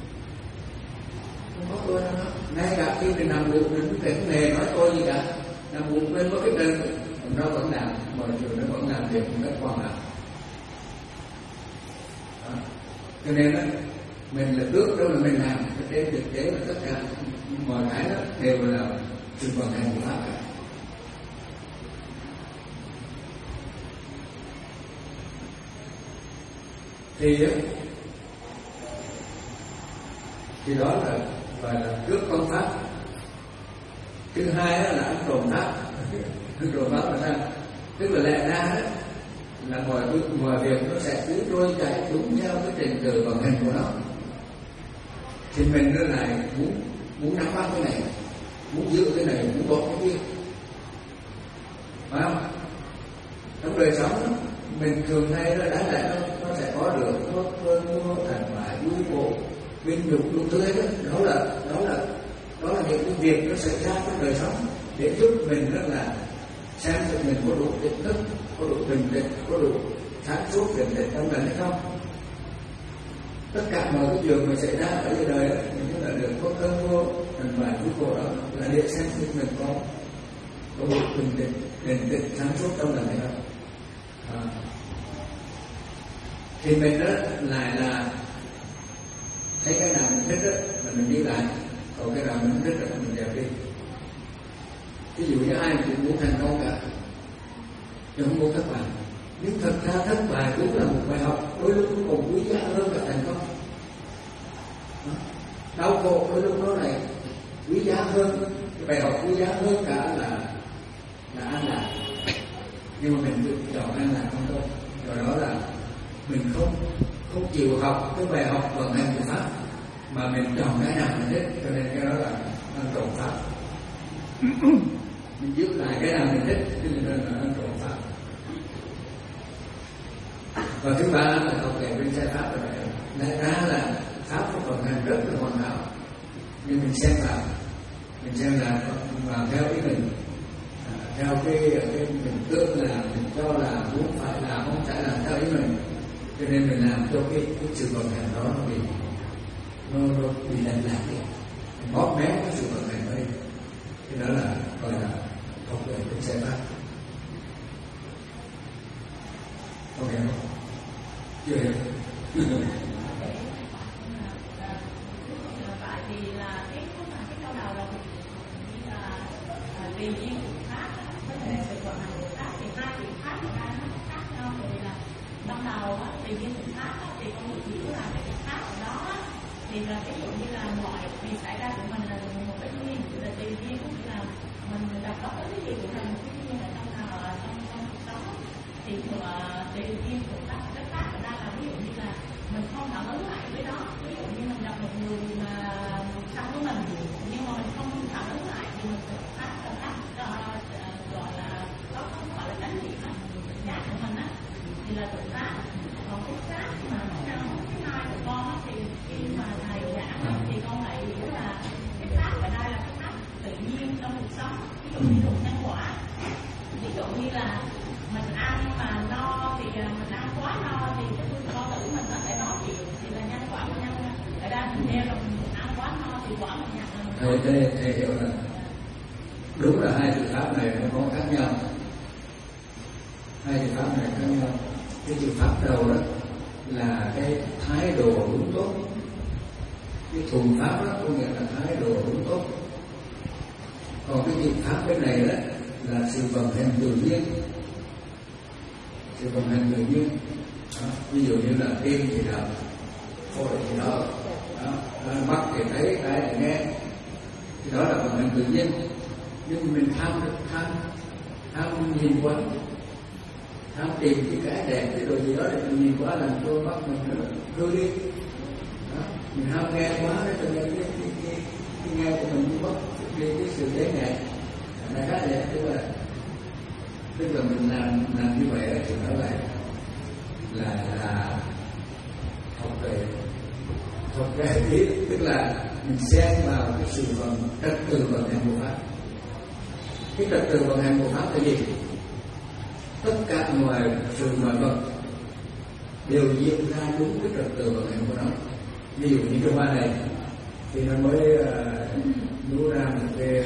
Không có tôi đâu đó. Ngay cả khi mình nằm ngủ mình cũng không hề nói tôi gì cả, nằm ngủ quên mất cái tên nó vẫn làm, mọi người nó vẫn làm việc một cách hoàn hảo. Cho nên đó, mình là trước đâu là mình làm, trên thực tế là tất cả mọi cái đó đều là sự vận hành của pháp cả. Thì thì đó là gọi là trước công pháp. Thứ hai là ăn trộm pháp. Ăn trộm pháp là sao? Tức là lẽ ra đó, là mọi mọi việc nó sẽ cứ trôi chảy đúng theo cái trình tự vận hành của nó. Thì mình nó lại muốn muốn nắm bắt cái này, muốn giữ cái này, muốn bỏ cái kia, phải không? Trong đời sống đó, mình thường hay là đáng lẽ nó, nó sẽ có được nó cơn mưa thành bại vui khổ vinh nhục đủ thứ hết đó. Đó là đó là đó là những cái việc nó xảy ra trong đời sống để giúp mình rất là xem cho mình có đủ tỉnh thức, có đủ bình tĩnh, có đủ sáng suốt bình tĩnh trong đời hay không. Tất cả mọi cái chuyện mà xảy ra ở dưới đời đó, mình là được có cơn mưa thành bại vui khổ đó là để xem cho mình có có đủ bình tĩnh, bình tĩnh sáng suốt trong đời hay không. À. Thì mình đó lại là thấy cái nào mình thích đó là mình đi lại, còn cái nào mình không thích đó mình dẹp đi. Ví dụ như ai cũng muốn thành công cả, chứ không muốn thất bại. Nhưng thật ra thất bại cũng là một bài học, đôi lúc nó còn quý giá hơn cả thành công. Đau khổ đôi lúc nó này quý giá hơn, cái bài học quý giá hơn cả là là an lạc. Nhưng mà mình tự chọn an lạc không thôi. Rồi đó là mình không không chịu học cái bài học vận hành của pháp, mà mình chọn cái nào mình thích, cho nên cái đó là ăn trộm pháp. Mình giữ lại cái nào mình thích, cho nên là ăn trộm pháp. Và thứ ba là học kể bên sai pháp là vậy. Lẽ ra là pháp có vận hành rất là hoàn hảo, nhưng mình xem vào, mình xem là vào theo ý mình, à, theo cái cái mình tưởng là mình cho là muốn phải làm, không phải làm theo ý mình, cho nên mình làm cho cái, cái sự vận hành đó nó bị nó, nó bị lệch lạc đi, bóp méo cái sự vận hành ở đây. Cái đó là gọi là học về tính sai pháp. Ok không? Chưa hiểu. Tại vì là cái cái câu đầu là tùy duyên của pháp với lại sự vận hành của pháp, thì hai chuyện pháp của ta nó khác nhau. Thì là ban đầu á, tùy duyên của pháp á, thì con người chỉ là cái việc pháp ở đó á, thì là ví dụ như là mọi việc xảy ra của mình là một cái duyên, là tùy duyên cũng là mình gặp đó cái gì cũng là một cái duyên ở trong nào ở trong trong cuộc sống. Thì tùy duyên của pháp, cái pháp ở đây là ví dụ như là mình không phản ứng lại với đó. Ví dụ như mình gặp một người mà xấu với mình nhưng mà mình không phản ứng lại thì mình sẽ pháp là pháp gọi là có không gọi là tránh niệm á, giác của mình á, thì là tự pháp. Còn cái pháp mà trong cái hai của con á, thì khi mà thầy giảng á, thì con lại hiểu là cái pháp ở đây là cái pháp tự nhiên trong cuộc sống. Ví dụ như luật nhân quả, ví dụ như là mình ăn mà no thì mình ăn quá no thì cái con tử mình nó sẽ nói chuyện, thì là nhân quả của nhân. Ở đây mình theo là mình ăn quá no thì quả mình nhận là mình. Thầy, thầy, thầy hiểu là đúng là hai từ pháp này nó có khác nhau. Hai từ pháp này khác nhau. Cái từ pháp đầu đó là cái thái độ đúng tốt. Cái thuần pháp đó có nghĩa là thái độ đúng tốt. Còn cái từ pháp bên này đó là sự vận hành tự nhiên. Sự vận hành tự nhiên. Đó. Ví dụ như là tim thì đập, phổi thì đó, đó. Mắt thì thấy, tai thì nghe. Thì đó là vận hành tự nhiên. Nhưng mình tham tham tham nhìn quá, tham tìm cái cái đẹp cái đồ gì đó để mình nhìn quá làm cho mắt mình nó hư đi. Đó. Mình ham nghe quá đó cho nên cái cái, cái, cái nghe của mình cũng mất cái, cái sự tế nhẹ. Đại khái vậy, tức là tức là mình làm làm như vậy thì nói lại là là học về học về ý, tức là mình xen vào cái sự vận trật tự vận hành của pháp. Cái trật tự vận hành của pháp là gì? Tất cả mọi sự mọi vật đều diễn ra đúng cái trật tự vận hành của nó. Ví dụ như cái hoa này thì nó mới uh, ra một cái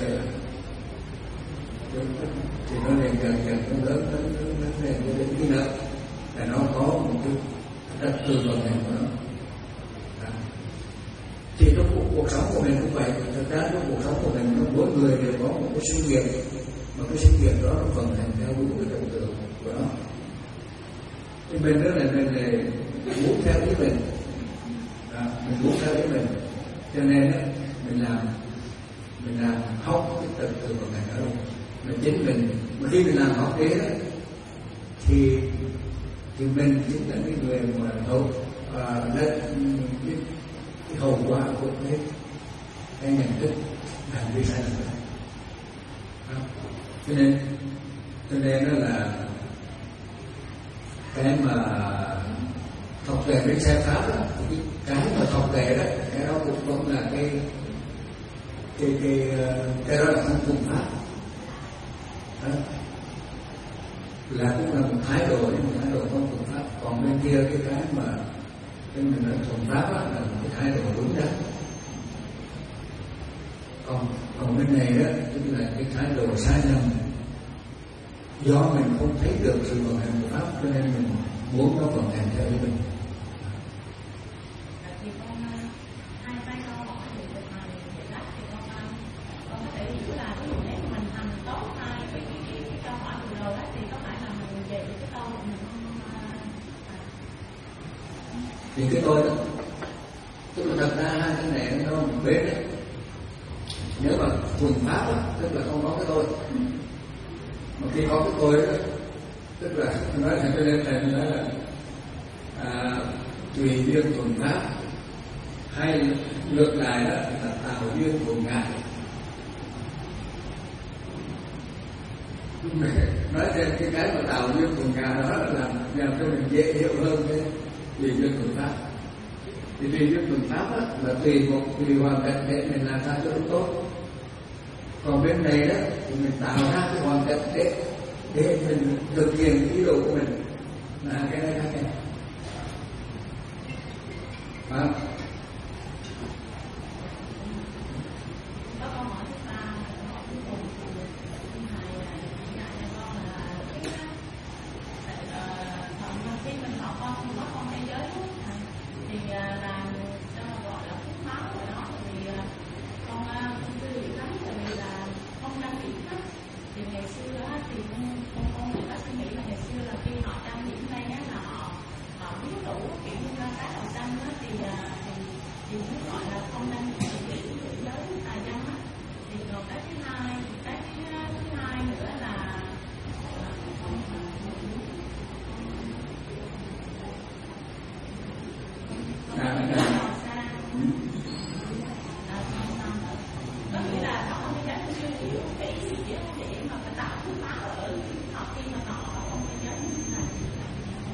uh, thì nó liền dần dần nó lớn lớn lớn lớn lên cho đến cái nữa là nó có một cái trật tự vận hành của nó. Đó. Thì trong cuộc, cuộc sống của mình cũng vậy. Thực ra trong cuộc sống của mình mỗi người đều có một cái sinh nghiệp, mà cái sinh nghiệp đó nó vận hành theo đúng cái trật tự của nó. Thì mình đó là mình là muốn theo ý mình, đó, mình muốn theo ý mình, cho nên đó, mình làm mình làm học cái trật tự vận hành ở đâu. Mà chính mình, mà khi mình làm học thế đó, thì thì mình chính là cái người mà hậu và lên cái, cái hậu quả của cái cái nhận thức hành vi sai lầm đó. Cho nên cho nên đó là cái mà học về cái sai pháp đó, cái, cái mà học về đó, cái đó cũng cũng là cái cái cái cái đó là không thuần pháp. Đó. Là cũng là một thái độ, nhưng một thái độ không thuần pháp. Còn bên kia cái cái mà cái mình nói thuần pháp đó, là một cái thái độ đúng đắn. Còn còn bên này đó tức là cái thái độ sai lầm, do mình không thấy được sự vận hành của pháp cho nên mình muốn nó vận hành theo ý mình. Thì cái tôi đó, tức là thật ra hai cái này nó một bên đấy. Nếu mà thuần pháp đó, tức là không có cái tôi. Mà khi có cái tôi đó, tức là nói thành cho nên thầy nói là à, tùy duyên thuần pháp, hay ngược lại đó là tạo duyên thuần ngại. Nói thêm cái cái mà tạo duyên thuần ngại đó là làm, làm cho mình dễ hiểu hơn cái tùy duyên thuần pháp. Thì tùy duyên thuần pháp đó, là tùy một tùy hoàn cảnh để mình làm sao cho đúng tốt. Còn bên này đó thì mình tạo ra cái hoàn cảnh để để mình thực hiện cái ý đồ của mình, là cái này khác nhau.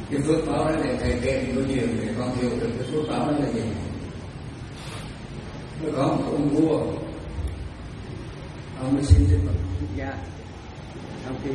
cái phước báo đó để thầy kể có nhiều để con hiểu được cái phước báo đó là gì. Nó có một ông vua, ông mới xin Đức Phật xuất gia trong khi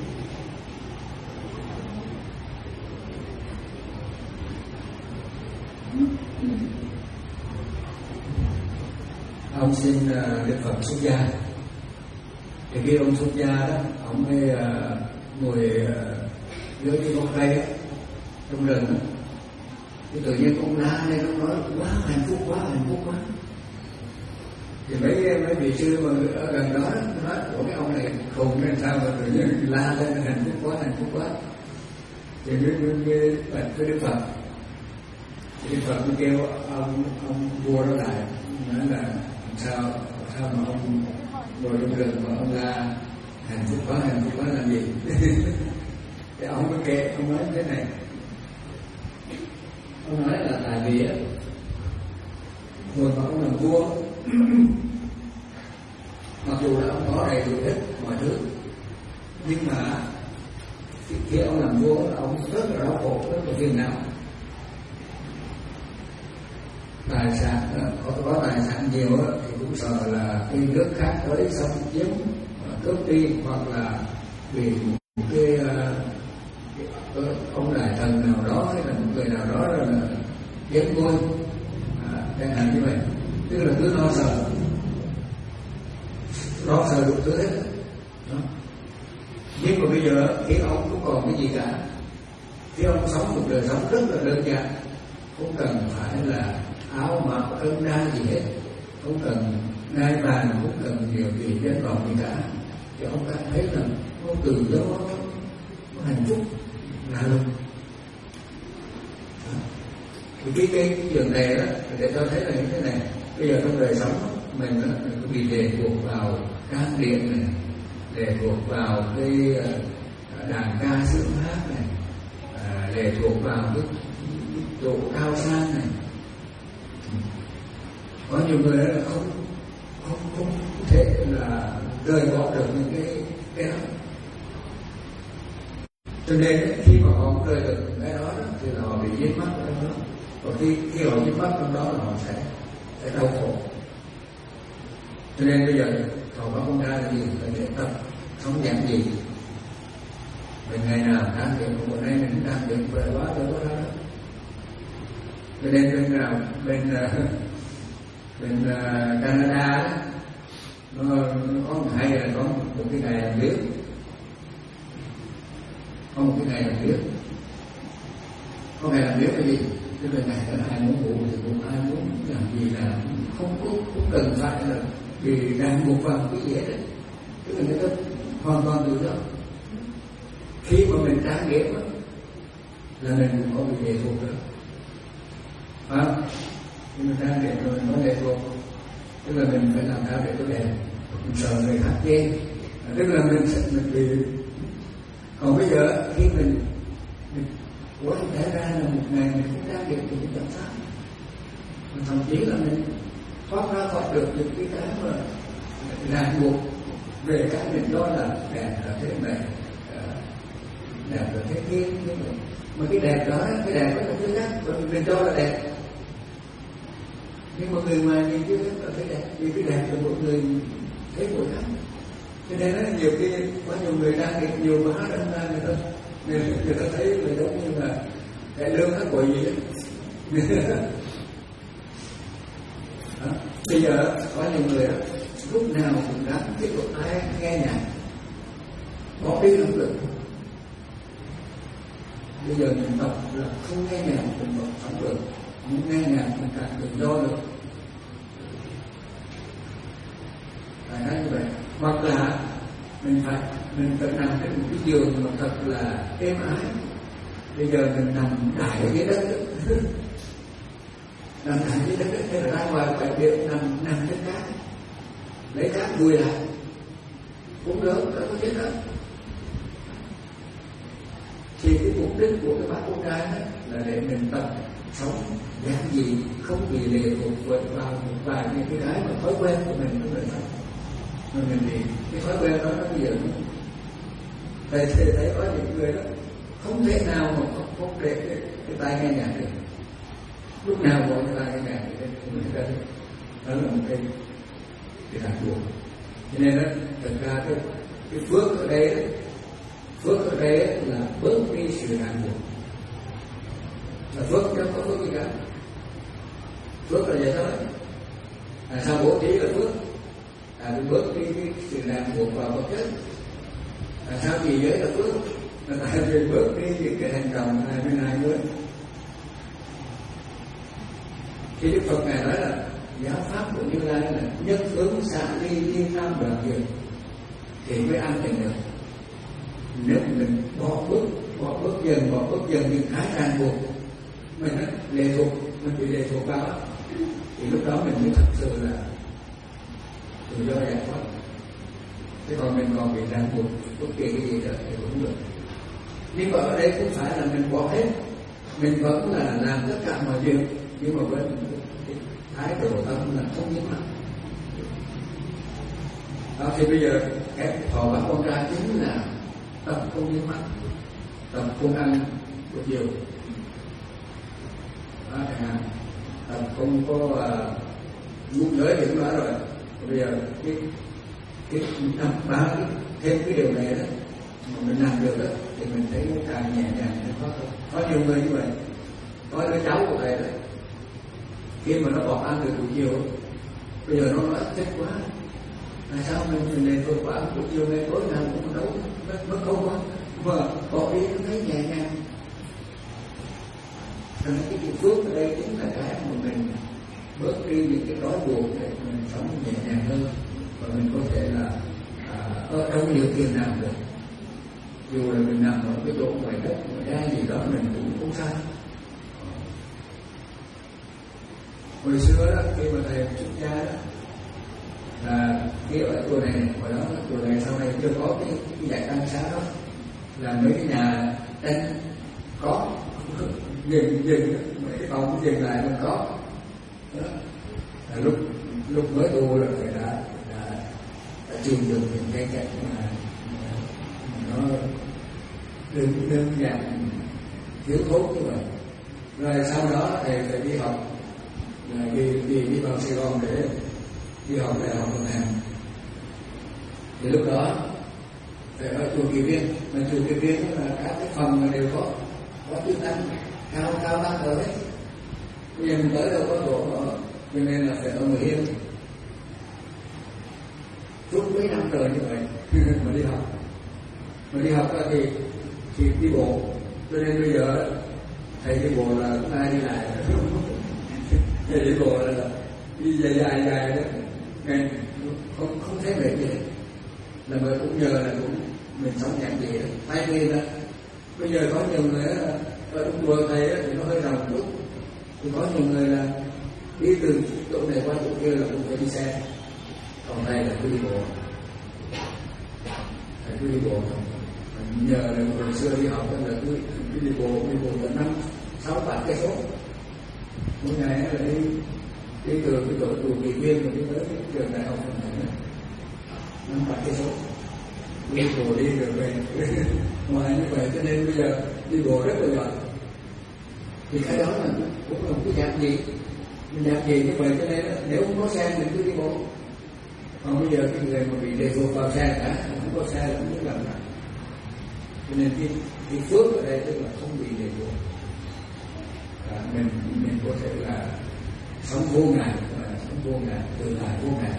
ông xin uh, Đức Phật xuất gia. Thì khi ông xuất gia đó, ông mới uh, ngồi uh, dưới cái gốc cây đó, trong rừng đó. Thì tự nhiên ông la lên, ông nói quá hạnh phúc quá hạnh phúc quá. Thì mấy mấy vị sư mà ở gần đó nói của cái ông này khùng nên sao mà tự nhiên la lên hạnh phúc quá hạnh phúc quá. Thì mới mới bạch với Đức Phật. Đức Phật mới kêu ông ông vua đó lại, nói là sao sao mà ông ngồi trong rừng mà ông la hạnh phúc quá hạnh phúc quá làm gì? Thì ông mới kêu, ông nói thế này, ông nói là tại vì á, hồi mà ông làm vua, mặc dù là ông có đầy đủ hết mọi thứ, nhưng mà khi ông làm vua ông rất là đau khổ, rất là phiền não. Tài sản có có tài sản nhiều thì cũng sợ là khi nước khác tới xâm chiếm cướp đi, hoặc là vì một cái, cái ông đại thần nào đó hay là một người nào đó là chiếm ngôi, chẳng hạn như vậy. Tức là cứ lo sợ, lo sợ đủ thứ hết đó. Nhưng mà bây giờ khi ông không còn cái gì cả, khi ông sống một đời sống rất là đơn giản, không cần phải là áo mặc cân đa gì hết, không cần ngai vàng, không cần nhiều tiền danh vọng gì cả, thì ông cảm thấy là nó tự do, nó, nó hạnh phúc là luôn. Thì cái cái chuyện này đó để cho thấy là như thế này. Bây giờ trong đời sống mình đó, mình có bị lệ thuộc vào can điện này, lệ thuộc vào cái đàn ca sướng hát này, à, lệ thuộc vào cái độ cao sang này. Có nhiều người là không không không thể là rời bỏ được những cái cái đó. Cho nên khi mà họ rời được những cái đó, đó thì là họ bị dính mắc ở đó. Và khi khi họ dính mắc trong đó là họ sẽ sẽ đau khổ. Cho nên bây giờ họ có công ra là gì? Là để tập sống giản dị. Mình ngày nào đang điện, của nay mình cũng đang điện về quá rồi quá đó. Cho nên bên nào bên bên uh, Canada đó, nó, nó có một hay là có một cái ngày làm biếc, có một cái ngày làm biếc, có ngày làm biếc là gì? Tức là ngày là ai muốn ngủ thì cũng ai muốn làm gì là không có không cần phải là vì đang buộc vào cái gì hết đấy. Tức là người ta hoàn toàn tự do. Khi mà mình trang điểm là mình cũng có bị lệ thuộc đó. À, nhưng mà trang điểm rồi nó lệ thuộc, tức là mình phải làm sao để có đẹp, mình sợ người khác chê, tức là mình sẽ mình bị. Còn bây giờ khi mình mình của mình thấy ra là một ngày mình cũng trang điểm thì mình làm sao, mình thậm chí là mình thoát ra khỏi được những cái cái mà ràng buộc về cái mình cho là đẹp là thế này, đẹp là thế kia, nhưng mà, mà cái đẹp đó, cái đẹp đó là thứ nhất và mình cho là đẹp. Nhưng mà người ngoài nhìn chưa là thấy đẹp, vì cái đẹp là một người thấy mỗi khác. Cho nên là nhiều khi có nhiều người đang thì nhiều mà hát đâm ra người ta người, người ta thấy người giống như là cái lương hát của gì đấy. Bây giờ có nhiều người đó, lúc nào cũng gắn cái độ tai nghe nhạc, bỏ đi năng lượng. Bây giờ mình tập là không nghe nhạc mình vẫn sống được, muốn nghe nhạc mình càng tự do được. Phải nói như vậy. Hoặc là mình phải mình phải nằm trên một cái giường mà thật là êm ái. Bây giờ mình nằm đại ở dưới đất, nằm đại dưới đất hay là ra ngoài bệnh viện nằm nằm trên cát, lấy cát vùi lại cũng được, đâu có chết đâu. Thì cái mục đích của cái bác con trai đó là để mình tập sống giản dị, không bị lệ thuộc vào một vài những cái cái mà thói quen của mình trong đời sống. Mà mình thì cái thói quen đó nó bây giờ nó thầy thầy thấy có những người đó không thể nào mà không, không để cái, cái tai nghe nhạc được. Lúc nào có cái tai nghe nhạc thì không thể ra được. Đó là một cái cái ràng buộc. Cho nên đó, thật ra cái, cái phước ở đây, phước ở đây là bớt đi sự ràng buộc. Là phước chứ không có phước gì cả. Phước là vậy thôi. À, sao bố thí là phước? À, tôi bớt đi cái sự ràng buộc vào vật chất. À, sao trì giới là phước? Là tại vì bớt đi những cái hành động này bên này nữa. Khi Đức Phật Ngài nói là giáo pháp của Như Lai là nhất hướng xạ ly thiên tam đoạn diệu thì mới an định được. Nếu mình bỏ bước, bỏ bước dần, bỏ bước dần những cái ràng buộc, mình lệ thuộc, mình bị lệ thuộc vào, thì lúc đó mình mới thật sự là tự do giải thoát. Thế còn mình còn bị ràng buộc bất kỳ cái gì đó thì cũng được. Nhưng mà ở đây cũng phải là mình bỏ hết, mình vẫn là làm tất cả mọi việc, nhưng mà với thái độ tâm là không nhấn mạnh. Đó thì bây giờ cái thọ bắt con ra chính là tập không nhấn mạnh, tập không ăn buổi chiều, đó chẳng hạn, tập không có ngủ uh, giới thì cũng nói rồi. Bây giờ cái cái năm ba cái thêm cái điều này đó mà mình làm được đó thì mình thấy nó càng nhẹ nhàng nó có có nhiều người như vậy. Có đứa cháu của thầy đấy, khi mà nó bỏ ăn được buổi chiều, bây giờ nó nói thích quá, tại sao mình mình lên vượt qua buổi chiều này tối nào cũng nấu mất mất công quá, mà bỏ đi nó thấy nhẹ nhàng. Nên cái chữ phước ở đây chính là cái mà mình bớt đi những cái rối buộc để mình sống nhẹ nhàng hơn, và mình có thể là à, ở trong điều kiện nào được, dù là mình nằm ở cái chỗ ngoài đất ngoài ra gì đó mình cũng không sai. Hồi xưa đó, khi mà thầy xuất gia đó, là cái ở chùa này, hồi đó chùa này sau này chưa có cái, cái dạy tăng xá đó, là mấy cái nhà tranh có dừng dừng mấy cái phòng dừng lại mình có đó. Là lúc lúc mới tu là thầy đã đã, đã chịu dùng những cái cảnh mà nó đơn đơn giản thiếu thốn như vậy. Rồi sau đó thầy phải đi học, là đi đi đi vào Sài Gòn để đi học đại học Thuận An. Thì lúc đó thầy ở chùa Kỳ Viên, mà chùa Kỳ Viên là các cái phần mà đều có có chữ Anh cao cao tăng rồi đấy. Bây giờ mình tới đâu có độ đó, cho nên là phải ở người Hiên. Suốt mấy năm trời như vậy mà đi học, mà đi học thì thì đi bộ, cho nên bây giờ thầy đi bộ là cũng ai đi lại. Thầy đi bộ là đi dài dài dài đó, ngày không không thấy mệt gì hết. Là bởi cũng nhờ là cũng mình sống nhạc gì đó. Thay vì là bây giờ có nhiều người ở trong chùa thầy thì nó hơi rộng chút, thì có nhiều người là đi từ chỗ này qua chỗ kia là cũng phải đi xe, còn thầy là cứ đi bộ, thầy cứ đi bộ. Nhờ là hồi xưa đi học là cứ, cứ đi bộ đi bộ là năm sáu bảy cây số mỗi ngày, là đi đi từ cái chỗ chùa Kỳ Viên mà đi tới cái trường đại học này năm bảy cây số, đi bộ đi rồi về ngoài như vậy. Cho nên bây giờ đi bộ rất là giỏi, thì cái đó là cũng là một cái dạng gì mình dạng gì như vậy. Cho nên nếu không có xe mình cứ đi bộ. Còn bây giờ cái người mà bị lệ thuộc vào xe cả, không có xe là cũng làm nặng. Cho nên cái, cái phước ở đây tức là không bị lệ thuộc, à, mình mình có thể là sống vô ngại, sống vô ngại, tự tại vô ngại.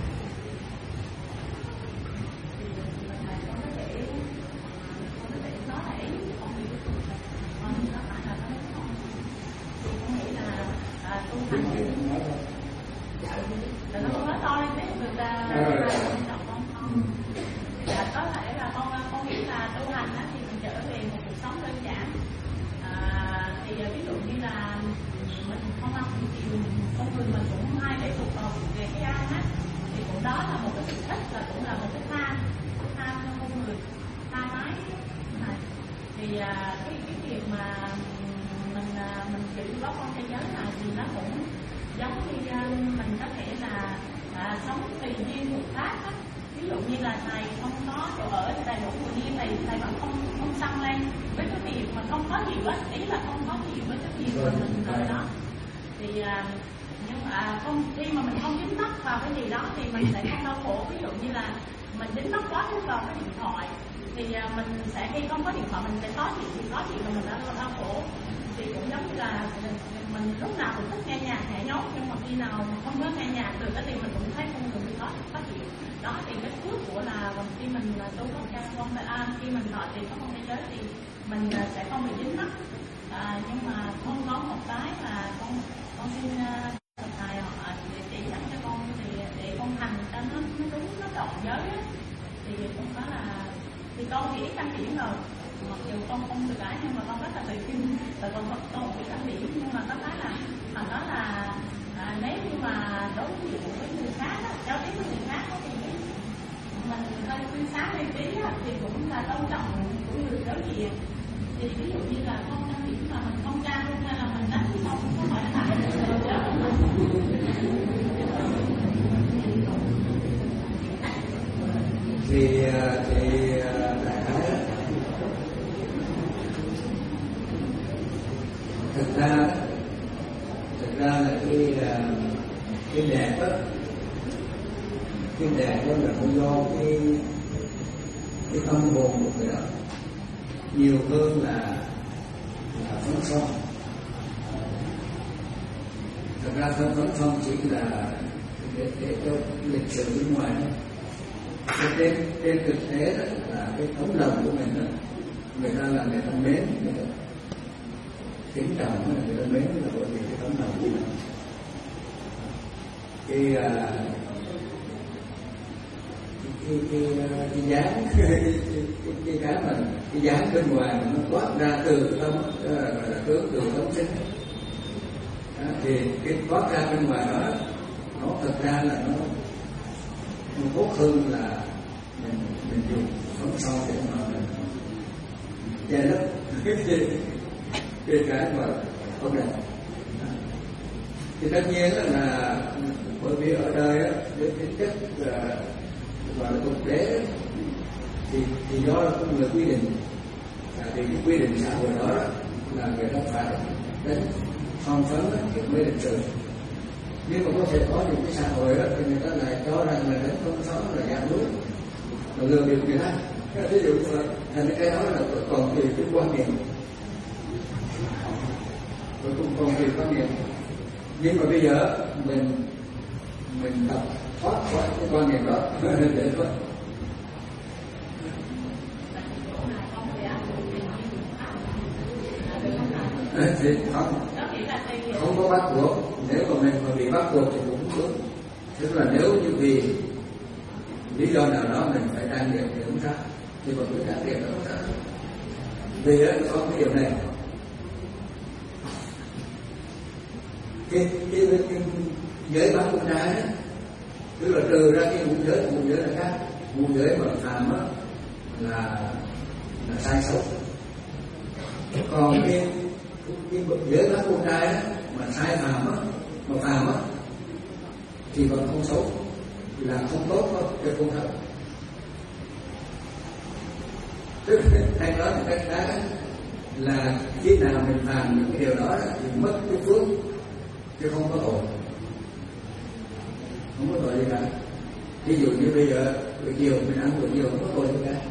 Đừng có nói to lên để người ta đọc con không. Dạ, có thể là con con nghĩ là tu hành á, thì mình trở về một cuộc sống đơn giản. À, thì ví dụ như là mình không ăn thì con người mình cũng không ai để thuộc vào về cái ăn á, thì cũng đó là một cái sự thích, là cũng là một cái tham, tham trong con người, tham ái này. Thì à, cái cái việc mà mình mình giữ góp con thế giới này thì nó cũng giống như mình có thể là à, sống tùy duyên một pháp á. ví dụ như là thầy không có chỗ ở đầy đủ tự nhiên thầy thầy vẫn không không xăng lên với cái việc mà không có gì á, ý là không có gì với cái việc mà mình rồi đó thì à, nhưng mà không, khi mà mình không dính mắc vào cái gì đó thì mình sẽ không đau khổ. Ví dụ như là mình dính mắc quá vào cái điện thoại thì à, mình sẽ khi không có điện thoại mình sẽ có chuyện gì có chuyện mà mình đã đau khổ. Thì cũng giống như là mình lúc nào cũng thích nghe nhạc nhảy nhót, nhưng mà khi nào không có nghe nhạc được thì mình cũng thấy không được có phát triển. Đó thì cái phước của là khi mình là tu con trang con tại an, khi mình thọ trì pháp môn thế giới thì mình sẽ không bị dính mắc. À, nhưng mà không có một cái là con con xin uh, thầy họ để chỉ dẫn cho con thì để con hành cho nó nó đúng nó trọn giới á. Thì cũng có là thì con nghĩ căn điểm rồi, mặc dù con không được cái nhưng mà con rất là tự tin là con con một cái căn điểm. Nhưng mà có cái là họ nói là à, nếu như mà đối diện với người khác á, giao tiếp với người khác á, thì mình hơi khuyên sáng lên tí á, thì cũng là tôn trọng của người đối diện. Thì ví dụ như là con căn điểm mà mình không trang luôn hay là mình đánh không có phải là thì thì đại khái thực ra thực ra là cái cái đẹp đó, cái đẹp đó là cũng do cái cái tâm hồn của người đó nhiều hơn là là phấn son. Thật ra phấn phấn son chỉ là để, để cho lịch sử bên ngoài đó. Trên trên thực tế đó là cái tấm lòng của mình đó, người ta là người ta mến, người ta kính trọng, người ta mến là bởi vì cái tấm lòng của mình. Cái cái cái cái dáng cái cái cái mà cái dáng bên ngoài nó toát ra từ tâm là từ từ tâm sinh, thì cái toát ra bên ngoài đó nó thật ra là nó nó tốt hơn là mình mình dùng phấn son để mà mình che lấp cái cái cái mà không đẹp. Thì tất nhiên là bởi vì ở đây á, với tính chất gọi là thực tế thì thì do là có người quy định, à, thì cái quy định xã hội đó là người ta phải đánh son phấn thì mới lịch sự. Nhưng mà có thể có những cái xã hội đó thì người ta lại cho rằng là đánh son phấn là giả dối, là lừa bịp người ta. Ví dụ là thành cái đó là còn tùy cái quan niệm, rồi cũng còn tùy quan niệm. Nhưng mà bây giờ mình mình tập thoát khỏi cái quan niệm đó để thoát. Thì không không có bắt buộc. Nếu mà mình mà bị bắt buộc thì cũng đúng. Tức là nếu như vì lý do nào đó mình phải trang điểm thì không sao, thì còn cứ trang điểm nó không sao. Vì đó có cái điều này, cái cái cái, cái giới bán con trai đó, tức là trừ ra cái ngũ giới, ngũ giới là khác. Ngũ giới mà phạm á là là sai xấu. Còn cái cái giới bán con trai á mà sai phạm á, mà phạm á thì vẫn không xấu, là không tốt thôi cho con thật. Tức hay nói một cách khác là khi nào mình làm những cái điều đó thì mất cái phước chứ không có tội, không có tội gì cả. Ví dụ như bây giờ buổi chiều mình ăn buổi chiều không có tội gì cả,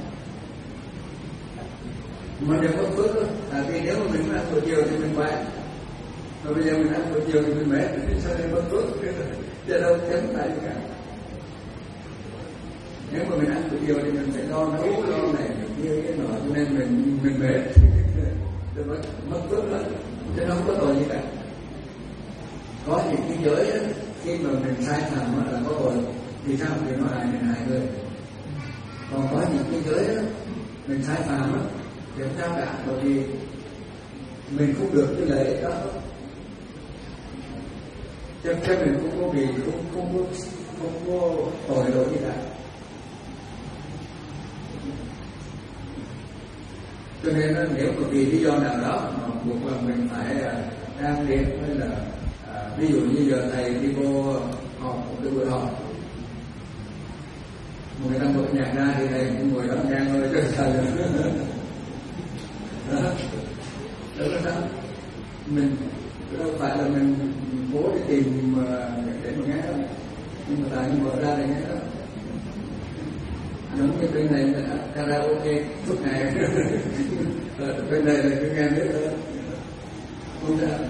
mà đều có phước đó. Tại vì nếu mà mình ăn buổi chiều thì mình khỏe, mà bây giờ mình ăn buổi chiều thì mình mệt, thì sao nên mất phước chứ đâu chấm lại gì cả. Nếu mà mình ăn buổi chiều thì mình phải lo nấu lo này kia cái nọ, cho nên mình mình mệt thì mất mất phước lắm, chứ không có tội gì cả. Có những cái giới đó, khi mà mình sai phạm là có tội, vì sao? Vì nó hại mình hại người. Còn có những cái giới đó, mình sai phạm đó, thì không sao cả, bởi vì mình không được cái lợi ích đó, cho nên mình không có bị không không có không có tội lỗi gì cả. Cho nên đó, nếu mà vì lý do nào đó mà buộc là mình phải trang điểm hay là à, ví dụ như giờ thầy đi vô họp một cái buổi họp người ta mở nhạc ra thì thầy cũng ngồi đó nghe thôi chứ sao nữa. Đó, đó là sao? Mình đâu phải là mình cố để tìm để mà nghe đâu, nhưng mà tại mở ra để nghe đó. Giống như bên này là karaoke suốt ngày, bên này là cứ nghe biết đó, không sao.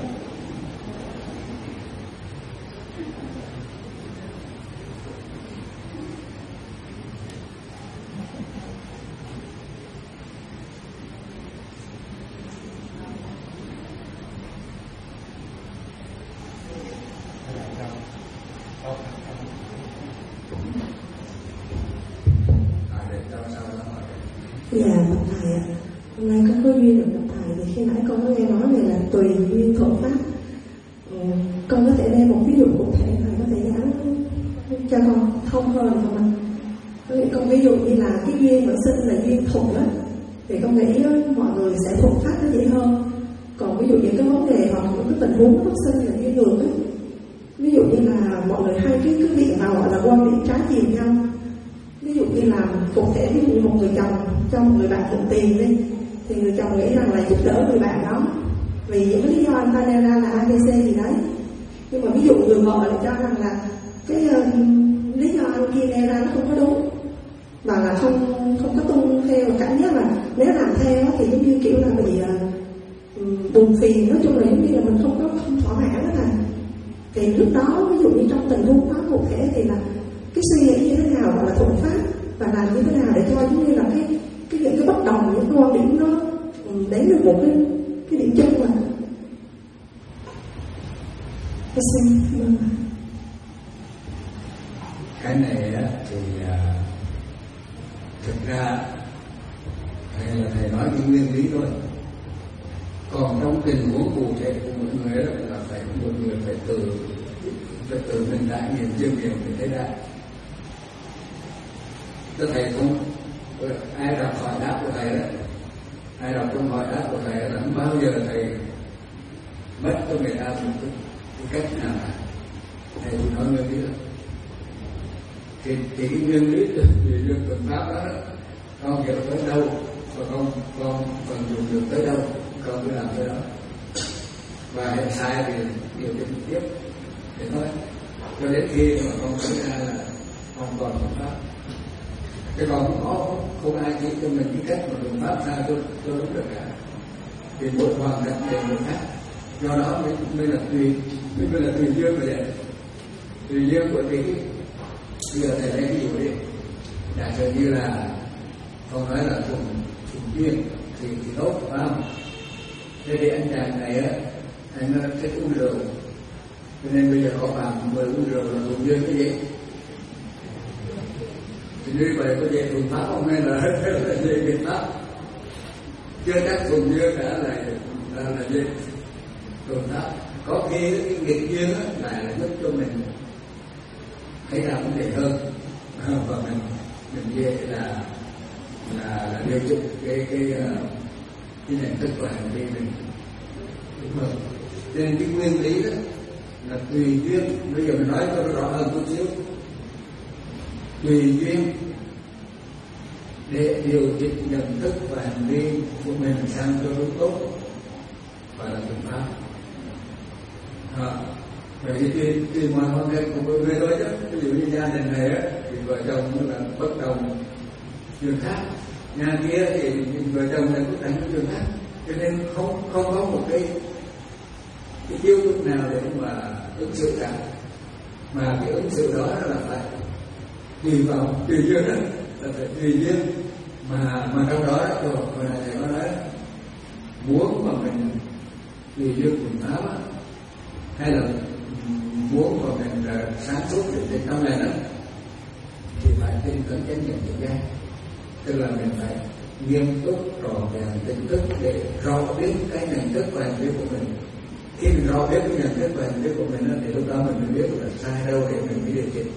Dạ, bạch thầy ạ. Hôm nay con có duyên được gặp thầy thì khi nãy con có nghe nói này là tùy duyên thuận pháp. Ừ, con có thể đem một ví dụ cụ thể thầy có thể giảng cho con thông hơn không anh? Con ví dụ như là cái duyên bản sinh là duyên thuận á, thì con nghĩ mọi người sẽ thuận pháp nó dễ hơn. Còn ví dụ những cái vấn đề hoặc những cái tình huống phát sinh là duyên ngược á, ví dụ như là mọi người hay cái cái việc nào gọi là quan điểm trái chiều nhau. Ví dụ như là cụ thể ví dụ như một người chồng cho một người bạn mượn tiền đi, thì người chồng nghĩ rằng là giúp đỡ người bạn đó vì những cái lý do anh ta nêu ra là a bê xê gì đấy, nhưng mà ví dụ người vợ lại cho rằng là cái uh, lý do anh kia nêu ra nó không có đúng, và là không không có tuân theo, và cảm giác là nếu làm theo thì giống như kiểu là bị uh, buồn phiền, nói chung là giống như là mình không có không thỏa mãn đó thầy. Thì lúc đó ví dụ như trong tình huống đó cụ thể thì là cái suy nghĩ như thế nào gọi là thuận pháp, và làm như thế nào để cho giống như là cái cái những cái bất đồng, những cái quan điểm nó đến được một cái cái điểm chung mà. Tôi xin vâng. Cái này á thì uh, thực ra thầy là thầy nói cái nguyên lý thôi. Còn trong tình huống cụ thể của một người đó là phải một người phải từ phải từ mình đại nghiệm chiêm nghiệm để thấy ra. Cho thầy không ai đọc hỏi đáp của thầy đó, ai đọc câu hỏi đáp của thầy là không bao giờ thầy mất cho người ta một cái, cái cách nào cả. Thầy cũng nói người biết thì thì cái nguyên lý từ duyên thuận pháp đó, con hiểu tới đâu và con con còn dùng được tới đâu con cứ làm tới đó, và hệ sai thì điều chỉnh tiếp để nói cho đến khi mà con thấy ra là không còn thuận pháp. Cái còn không có không ai chỉ cho mình cái cách mà thuận pháp ra cho cho đúng được cả, thì một hoàn cảnh để một khác. Do đó mới mới là tùy mới là tùy duyên rồi đấy, tùy duyên của cái bây giờ thầy lấy ví dụ đi, giả sử như là con nói là thuận thuận duyên thì thì tốt phải không? Thế thì anh chàng này á, anh nó thích uống rượu, cho nên bây giờ có bạn mời uống rượu là thuận duyên cái gì? Thì như vậy có về thuận pháp không hay là là về nghịch pháp? Chưa chắc thuận duyên đã là là là gì? Thuận pháp. Có khi cái nghịch duyên á lại là giúp cho mình thấy ra vấn đề hơn, và mình mình dễ là là, là điều chỉnh cái cái cái nhận thức của hành vi mình đúng không? Cho nên cái nguyên lý đó là tùy duyên. Bây giờ mình nói cho nó rõ hơn chút xíu. Tùy duyên để điều chỉnh nhận thức và hành vi của mình sang cho đúng tốt và là thuận pháp. À, vậy thì tùy tùy mọi hoàn cảnh của mọi người thôi chứ. Ví dụ như gia đình này á thì vợ chồng nó là bất đồng trường khác, nhà kia thì vợ chồng này cũng đánh trường khác, cho nên không không có một cái cái tiêu dục nào để mà ứng xử cả, mà cái ứng xử đó là phải tùy vào tùy duyên đó, là phải tùy duyên mà mà trong đó rồi hồi nãy thầy có nói muốn mà mình tùy duyên thuận pháp hay là muốn mà mình sáng suốt được đến trong này đó thì phải tinh tấn chánh niệm tự giác, tức là mình phải nghiêm túc rõ ràng tỉnh thức để rõ biết cái nhận thức và hành vi của mình. Khi mình rõ biết cái nhận thức và hành vi của mình đó, thì lúc đó mình mới biết là sai đâu để mình mới điều chỉnh.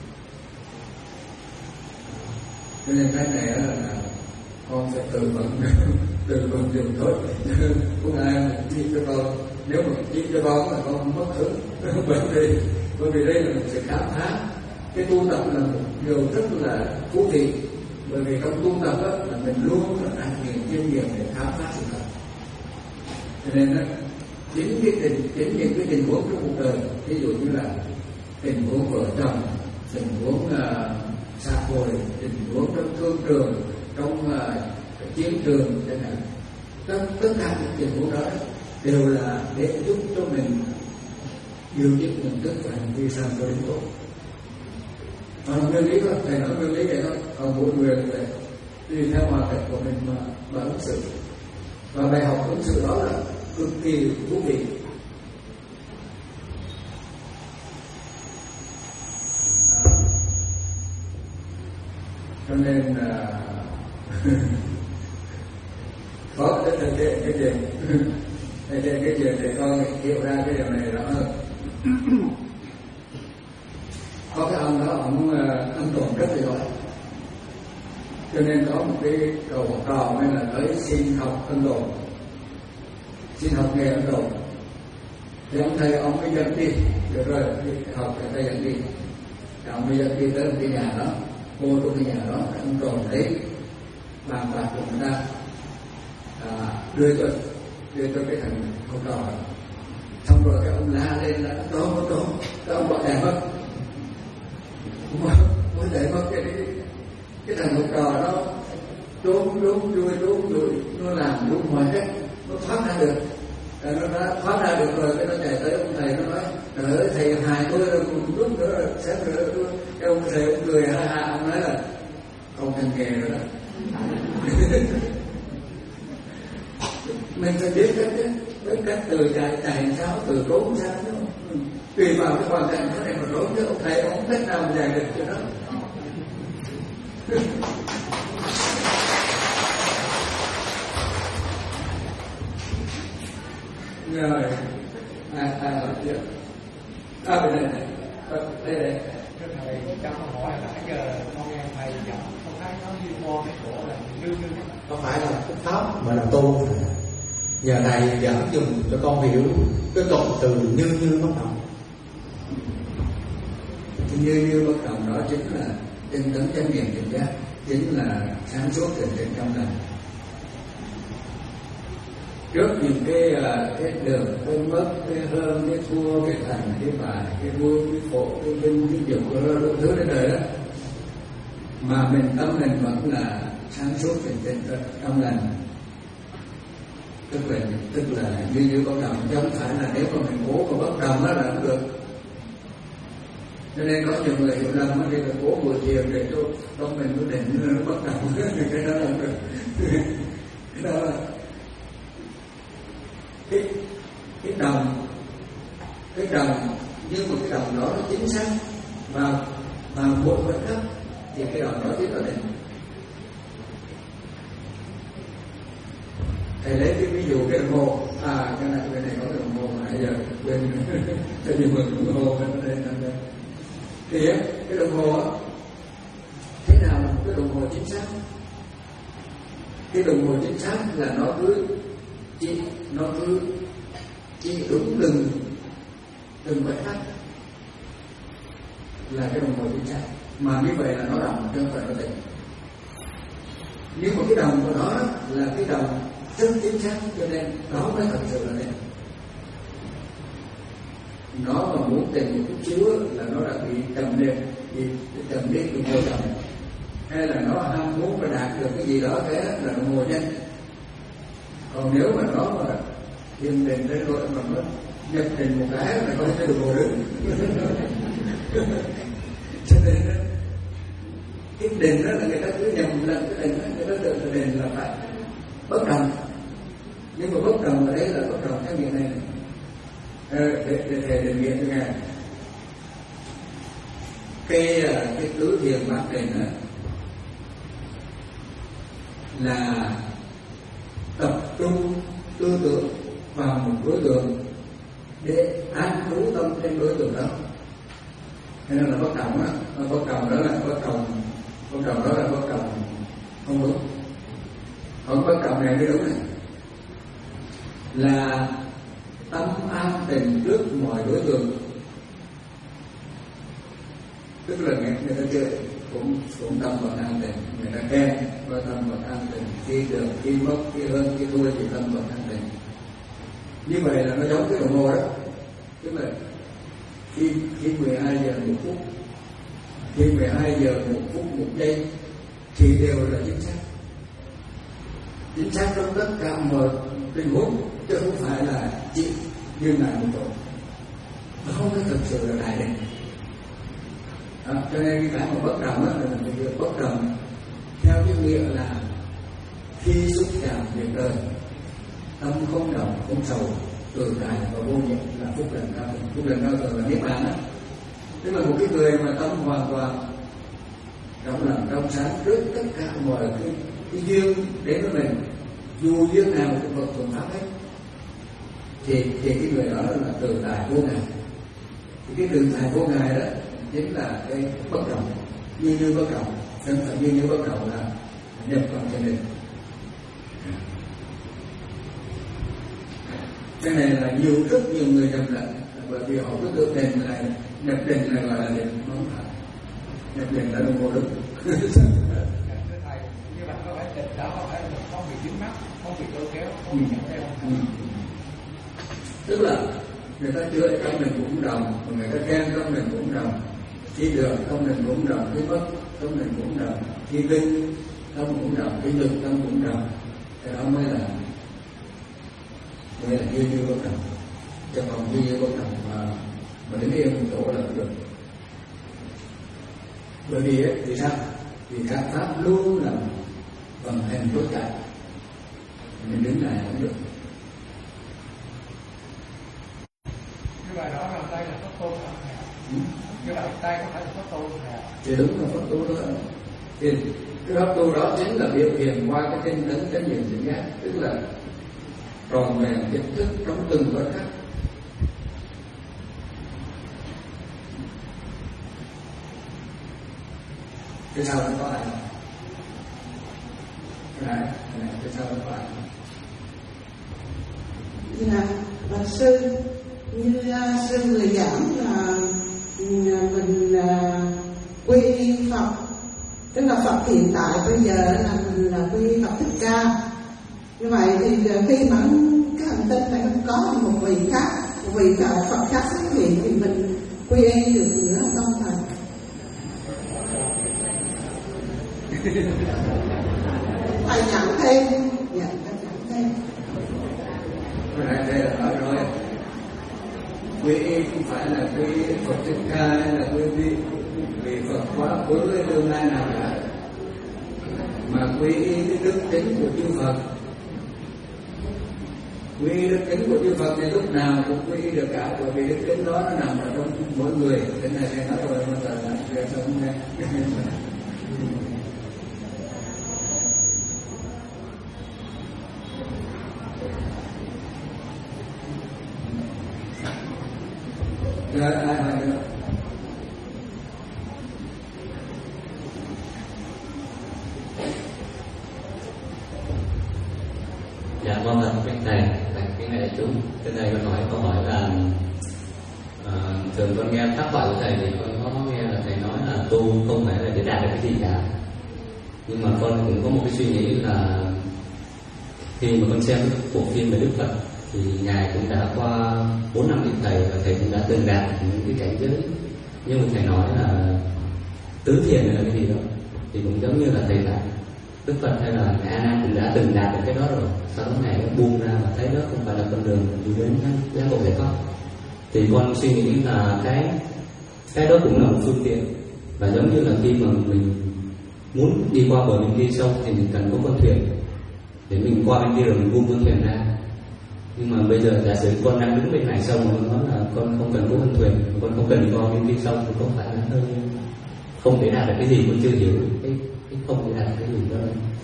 Cho nên cái này là, là con phải tự vận tự vận dụng thôi, không ai mà chỉ cho con. Nếu mà chỉ cho con là con mất hứng, bởi vì bởi vì đây là một sự khám phá. Cái tu tập là một điều rất là thú vị, bởi vì trong tu tập đó, là mình luôn là trải nghiệm kinh nghiệm để khám phá sự thật. Cho nên đó, chính cái tình chính những cái tình huống trong cuộc đời, ví dụ như là tình huống vợ chồng, tình huống uh, xã hội, tình huống trong thương trường, trong uh, chiến trường chẳng hạn, tất tất cả những tình huống đó đều là để giúp cho mình điều chỉnh nhận thức và hành vi sao cho đến tốt. Còn nguyên lý đó, thầy nói nguyên lý vậy thôi. Còn mỗi người phải tùy theo hoàn cảnh của mình mà mà ứng xử. Và bài học ứng xử đó là cực kỳ thú vị. À, cho nên là có cái thực hiện cái chuyện thực hiện cái chuyện để con hiểu ra cái điều này rõ hơn. Có cái ông đó, ông ăn trộm rất là giỏi, cho nên có một cái cậu học trò nên là tới xin học ăn trộm, xin học nghề ăn trộm. Thì ông thầy ông mới dẫn đi, được rồi đi học thì thầy dẫn đi, thì ông mới dẫn đi tới một cái nhà đó, cô trong cái nhà đó ăn trộm lấy bàn bạc của người ta, à, đưa cho đưa cho cái thằng học trò. Xong rồi cái ông la lên là trốn trốn trốn, cái ông bỏ chạy mất. Mới chạy mất cái cái thằng học trò đó trốn trốn chui trốn chui, nó làm đúng mọi cách nó thoát ra được. Rồi nó đã thoát ra được rồi, cái nó chạy tới ông thầy, nó nói trời ơi thầy hài tôi rồi, một lúc nữa rồi sẽ rồi. Cái ông thầy ông cười ha ha, ông nói là không thành nghề rồi đó. Mình phải biết cách đấy, biết cách từ chạy chạy sao, từ trốn sao, tùy vào cái hoàn cảnh thế này mà trốn, chứ ông thầy ông không cách nào mà giải được cho nó. Rồi, à, à, hỏi chưa? À, bên đây này, đây đây. Thưa thầy, cho con hỏi là nãy giờ con nghe thầy giảng, con thấy nó liên quan cái chỗ là như như không phải là cái pháp mà là tu. Giờ này giảng dùng cho con hiểu cái cụm từ như như bất động. Như như bất động đó chính là tinh tấn chánh niệm tỉnh giác, chính là sáng suốt tỉnh tỉnh trong lành. Trước những cái cái được, cái mất, cái hơn, cái thua, cái thành, cái bại, cái vui, cái khổ, cái vinh, cái dục, cái đủ thứ đến đời đó, mà mình tâm mình vẫn là sáng suốt tỉnh tỉnh trong lành, tức là tức là như như bất động, chứ không phải là nếu mà mình cố mà bất động đó là không được. Cho nên có nhiều người hiểu lầm thì phải cố buổi chiều để cho tâm mình nó định nó bất động, cái đó là không được. Cái đó là cái cái đồng cái đồng nhưng mà cái đồng đó nó chính xác vào vào một khoảnh khắc thì cái đồng đó chính là định. Thầy lấy cái ví dụ cái đồng hồ, à cái này cái này có cái đồng hồ mà nãy giờ bên cái gì mà đồng hồ bên đây bên đây thì cái đồng hồ á, thế nào là một cái đồng hồ chính xác? Cái đồng hồ chính xác là nó cứ chỉ nó cứ chỉ đúng từng từng khoảnh khắc là cái đồng hồ chính xác, mà như vậy là nó đồng chứ không phải nó định. Nhưng mà cái đồng của nó là cái đồng rất chính xác, cho nên đó mới thật sự là định. Nó mà muốn tìm một chút xíu là nó đã bị trầm đêm, bị trầm đêm đồng hồ chậm, hay là nó ham muốn mà đạt được cái gì đó thế là đồng hồ nhanh. Còn nếu mà nó mà yên định đến rồi mà nó nhập định một cái là có cái đồng hồ đứng. Cho nên cái định đó là người ta cứ nhầm lẫn cái định đó, người ta tưởng là định là phải bất đồng, nhưng mà bất đồng ở đấy là bất đồng theo nghĩa này này. À, để để thầy định nghĩa cho ngài cái cái tứ thiền bát định đó là tập trung tư tưởng vào một đối tượng để an trú tâm trên đối tượng đó, nên là bất động đó. Bất động đó là bất động, bất động đó là bất động không đúng. Còn bất động này mới đúng này, là tâm an tình trước mọi đối tượng. Tức là người, người ta chơi cổ cũng tâm vẫn an tịnh. Người ta khen và tâm vẫn an tịnh, khi được, khi mất, khi hơn, khi thua thì tâm vẫn an tịnh. Như vậy là nó giống cái đồng hồ đó, tức là khi khi mười hai giờ một phút, khi mười hai giờ một phút một giây thì đều là chính xác, chính xác trong tất cả mọi tình huống, chứ không phải là chỉ dừng lại một chỗ. Nó không có thực sự là đại định. Đó, cho nên cái mà bất động là mình phải bất động theo cái nghĩa là khi xúc chạm việc đời, tâm không động, không sầu, tự tại và vô nhiễm là phúc lành cao thượng. Phúc lành cao thượng là niết bàn đó. Tức là một cái người mà tâm hoàn toàn trong lòng trong sáng trước tất cả mọi cái, cái duyên đến với mình, dù duyên nào cũng vật thuận pháp hết, thì thì cái người đó là tự tại vô ngại. Thì cái tự tại vô ngại đó chính là cái bất động, như như bất động, thân phận như như bất động là nhập vào chân định. Cái này là nhiều rất nhiều người nhầm lẫn, bởi vì họ cứ tự định là nhập định là gọi là định, không phải. Nhập định là đồng hồ đúng. Thưa thầy, như vậy có phải định đó có phải là không bị dính mắc, không bị lôi kéo, không bị nhận theo không? Tức là người ta chữa trong mình cũng đồng, người ta khen trong mình cũng đồng, khi được trong mình cũng đồng, khi mất trong mình cũng đồng, khi linh tâm cũng đồng, khi lực tâm cũng đồng. Cái đó mới là mới là như như bất động. Chứ còn như như bất động mà mà đứng yên một chỗ là được. Bởi vì ấy, vì sao? Vì các pháp luôn là vận hành tốt chạy, mình đứng lại không được. Như vậy đó là đây là pháp tu hả? Như vậy đây có phải là pháp tu hả? Thì đúng là pháp tu đó. Thì cái pháp tu đó chính là biểu hiện qua cái tinh tấn chánh niệm tỉnh giác, tức là tròn vẹn nhận thức trong từng khoảnh khắc. Cái sau nó có ai? Cái này, cái này, cái sau nó có ai? Dạ, bạch sư, như uh, sư người giảng là uh, mình uh, quy y Phật, tức là Phật hiện tại bây giờ là mình là quy y Phật Thích Ca. Như vậy thì uh, khi mà cái hành tinh này không có một vị khác, một vị Phật khác xuất hiện thì mình quy y được nữa không thầy? Thầy giảng thêm. Dạ, thầy giảng thêm. Cái này đây là nói rồi. Quy y không phải là quy y Phật Thích Ca hay là quy y vì Phật quá khứ với tương lai nào cả, mà quy y cái đức tính của chư Phật. Quy y đức tính của chư Phật thì lúc nào cũng quy y được cả, bởi vì đức tính đó nó nằm ở trong mỗi người. Cái này thầy nói rồi mà tờ lại về xong nghe. Rồi ai hỏi nữa? Dạ vâng ạ, cái này, cái này là chúng. Cái này con hỏi câu hỏi là uh, thường con nghe pháp thoại của thầy thì con có nghe là thầy nói là tu không phải là để đạt được cái gì cả. Nhưng mà con cũng có một cái suy nghĩ là khi mà con xem bộ phim về Đức Phật thì ngài cũng đã qua bốn năm vị thầy và thầy cũng đã từng đạt những cái cảnh giới. Nhưng mà thầy nói là tứ thiền là cái gì đó thì cũng giống như là thầy là Đức Phật hay là ngài A Nan cũng đã từng đạt được cái đó rồi. Sau đó ngài buông ra và thấy đó không phải là con đường đi đến giác ngộ giải thoát. Thì con suy nghĩ là cái cái đó cũng là một phương tiện, và giống như là khi mà mình muốn đi qua bờ bên kia sông thì mình cần có con thuyền để mình qua bên kia rồi mình buông con thuyền ra. Nhưng mà bây giờ giả sử con đang đứng bên này sông mà con nói là con không cần có con thuyền, con không cần đi qua bên kia sông thì có phải là hơi không thể đạt được cái gì, con chưa hiểu cái, cái không thể đạt được cái gì đó.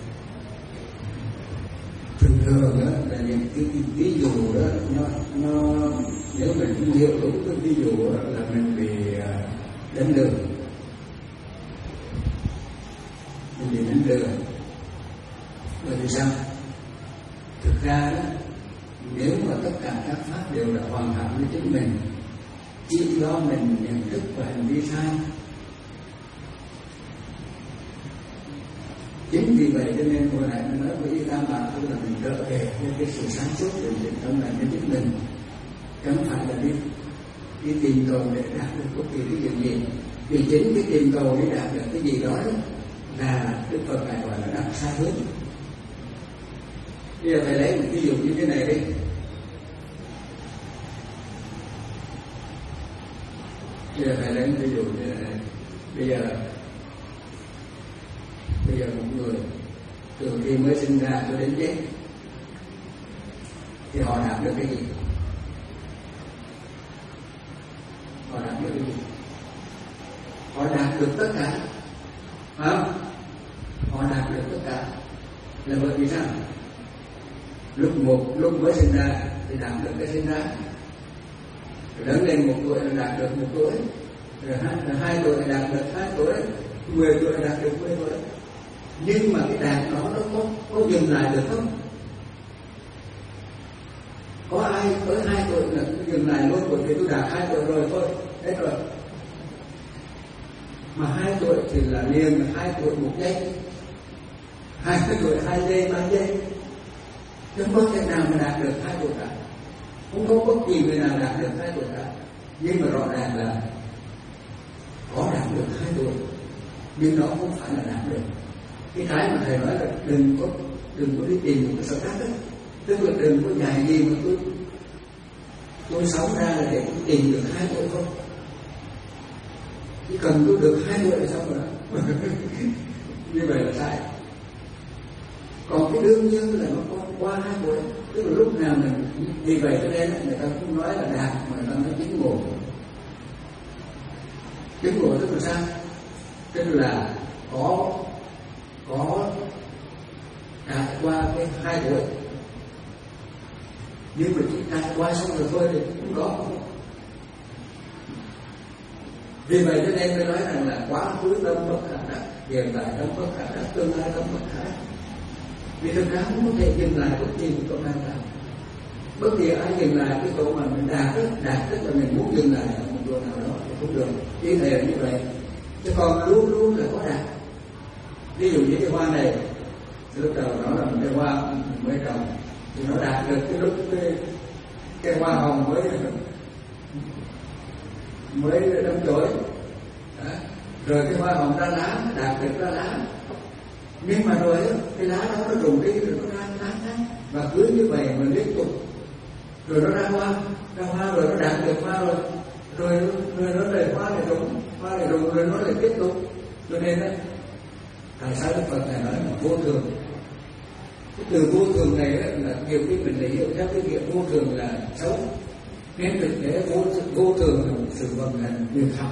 Thường thường đó là những cái ví dụ đó nó nó nếu mình không hiểu đúng cái ví dụ đó là mình bị đánh lừa, mình bị đánh lừa. Bởi vì sao? Thực ra đó, nếu mà tất cả các pháp đều đã hoàn hảo với chính mình, chỉ do mình nhận thức và hành vi sai, Chính vì vậy cho nên hồi nãy mình nói với các bạn tức là mình trở về với cái sự sáng suốt để định tâm lại với chính mình, chẳng phải là đi đi tìm cầu để đạt được bất kỳ cái chuyện gì. Vì chính cái tìm cầu để đạt được cái gì đó, đó là Đức Phật này gọi là đặt sai hướng. Bây giờ thầy lấy một ví dụ như thế này đi. Bây giờ thầy lấy một ví dụ như thế này. Bây giờ bây giờ một người từ khi mới sinh ra cho đến chết thì họ đạt được cái gì? Họ đạt được cái gì? Họ đạt được tất cả, phải không? Họ đạt được tất cả là bởi vì sao? Lúc một lúc mới sinh ra thì đạt được cái sinh ra, rồi lớn lên một tuổi là đạt được một tuổi, rồi hai, rồi hai tuổi là đạt được hai tuổi, mười tuổi là đạt được mười tuổi. Nhưng mà cái đạt đó nó có có dừng lại được không? Có ai tới hai tuổi là dừng lại luôn, bởi vì tôi đạt hai tuổi rồi thôi, hết rồi. Mà hai tuổi thì là liền hai tuổi một giây, hai tuổi hai giây ba giây, chứ không có thể nào mà đạt được hai tuổi cả. Không có bất kỳ người nào đạt được hai tuổi cả. Nhưng mà rõ ràng là có đạt được hai tuổi, nhưng đó không phải là đạt được. Cái cái mà thầy nói là đừng có đừng có đi tìm một cái sở tác đó, tức là đừng có dài gì mà tôi tôi sống ra là để tôi tìm được hai tuổi không. Chỉ cần tôi được hai tuổi là xong rồi đó. Như vậy là sai. Còn cái đương nhiên là nó có qua hai tuổi, tức là lúc nào mình, vì vậy cho nên người ta không nói là đạt mà người ta nói chứng ngộ. Chứng ngộ tức là sao? Tức là có có đạt qua cái hai tuổi, nhưng mà chỉ đạt qua xong rồi thôi thì không có. Vì vậy cho nên tôi nói rằng là quá khứ tâm bất khả đắc, hiện tại tâm bất khả đắc, tương lai tâm bất khả đắc. Vì thực ra không có thể dừng lại bất kỳ một chỗ nào cả. Bất kỳ ai dừng lại cái chỗ mà mình đạt đó, đạt tức là mình muốn dừng lại ở một chỗ nào đó thì không được. Ý thầy là như vậy. Chứ còn luôn luôn là có đạt. Ví dụ như cái hoa này, lúc đầu nó là một cái hoa mới trồng thì nó đạt được cái lúc cái, cái hoa hồng mới mới đâm chồi, rồi cái hoa hồng ra lá, đạt được ra lá. Nhưng mà rồi cái lá đó nó rụng đi rồi nó ra lá khác, và cứ như vậy mà liên tục, rồi nó ra hoa, ra hoa rồi nó đạt được hoa rồi, rồi rồi nó lại hoa lại rụng, hoa lại rụng rồi nó lại tiếp tục. Cho nên đó, tại sao Đức Phật này nói là vô thường? Cái từ vô thường này là nhiều khi mình để hiểu theo cái nghĩa vô thường là xấu, nên thực tế vô vô thường là một sự vận hành tuyệt học.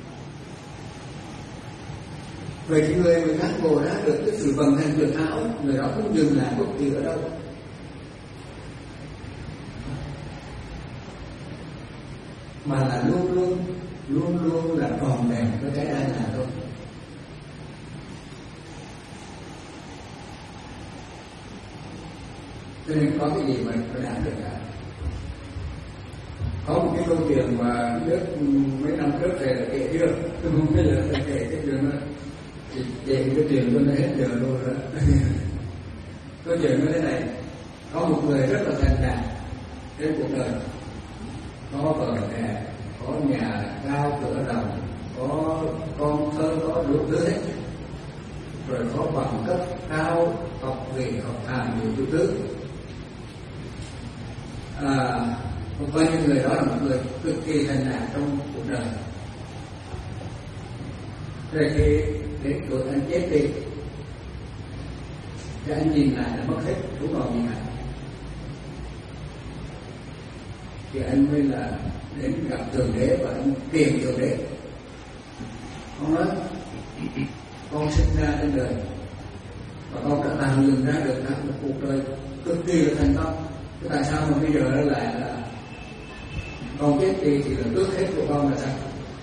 Vậy thì người mà giác ngộ đã được cái sự vận hành tuyệt hảo, người đó không dừng lại bất kỳ ở đâu. Mà là luôn luôn luôn luôn là tròn vẹn với cái đang là thôi. Cho nên có cái gì mà nó đạt được cả. Có một cái câu chuyện mà nước mấy năm trước thầy là kể chưa, tôi không biết là thầy kể cái chuyện đó, thì về cái chuyện tôi nó hết giờ luôn rồi. Câu chuyện như thế này, có một người rất là thành đạt trên cuộc đời, có vợ trẻ, có nhà cao cửa đồng, có con thơ, có đủ thứ hết, rồi có bằng cấp cao, học vị, học hàm nhiều thứ thứ. À, một coi như người đó là một người cực kỳ thành đạt trong cuộc đời. Rồi khi đến tuổi anh chết đi, thì anh nhìn lại là mất hết, đúng rồi gì cả. Thì anh mới là đến gặp Thượng Đế và anh tìm Thượng Đế. Ông nói, con sinh ra trên đời và con đã tạo dựng ra được cả một cuộc đời cực kỳ là thành công. Thế tại sao mà bây giờ nó lại là con chết đi thì là tước hết của con là sao?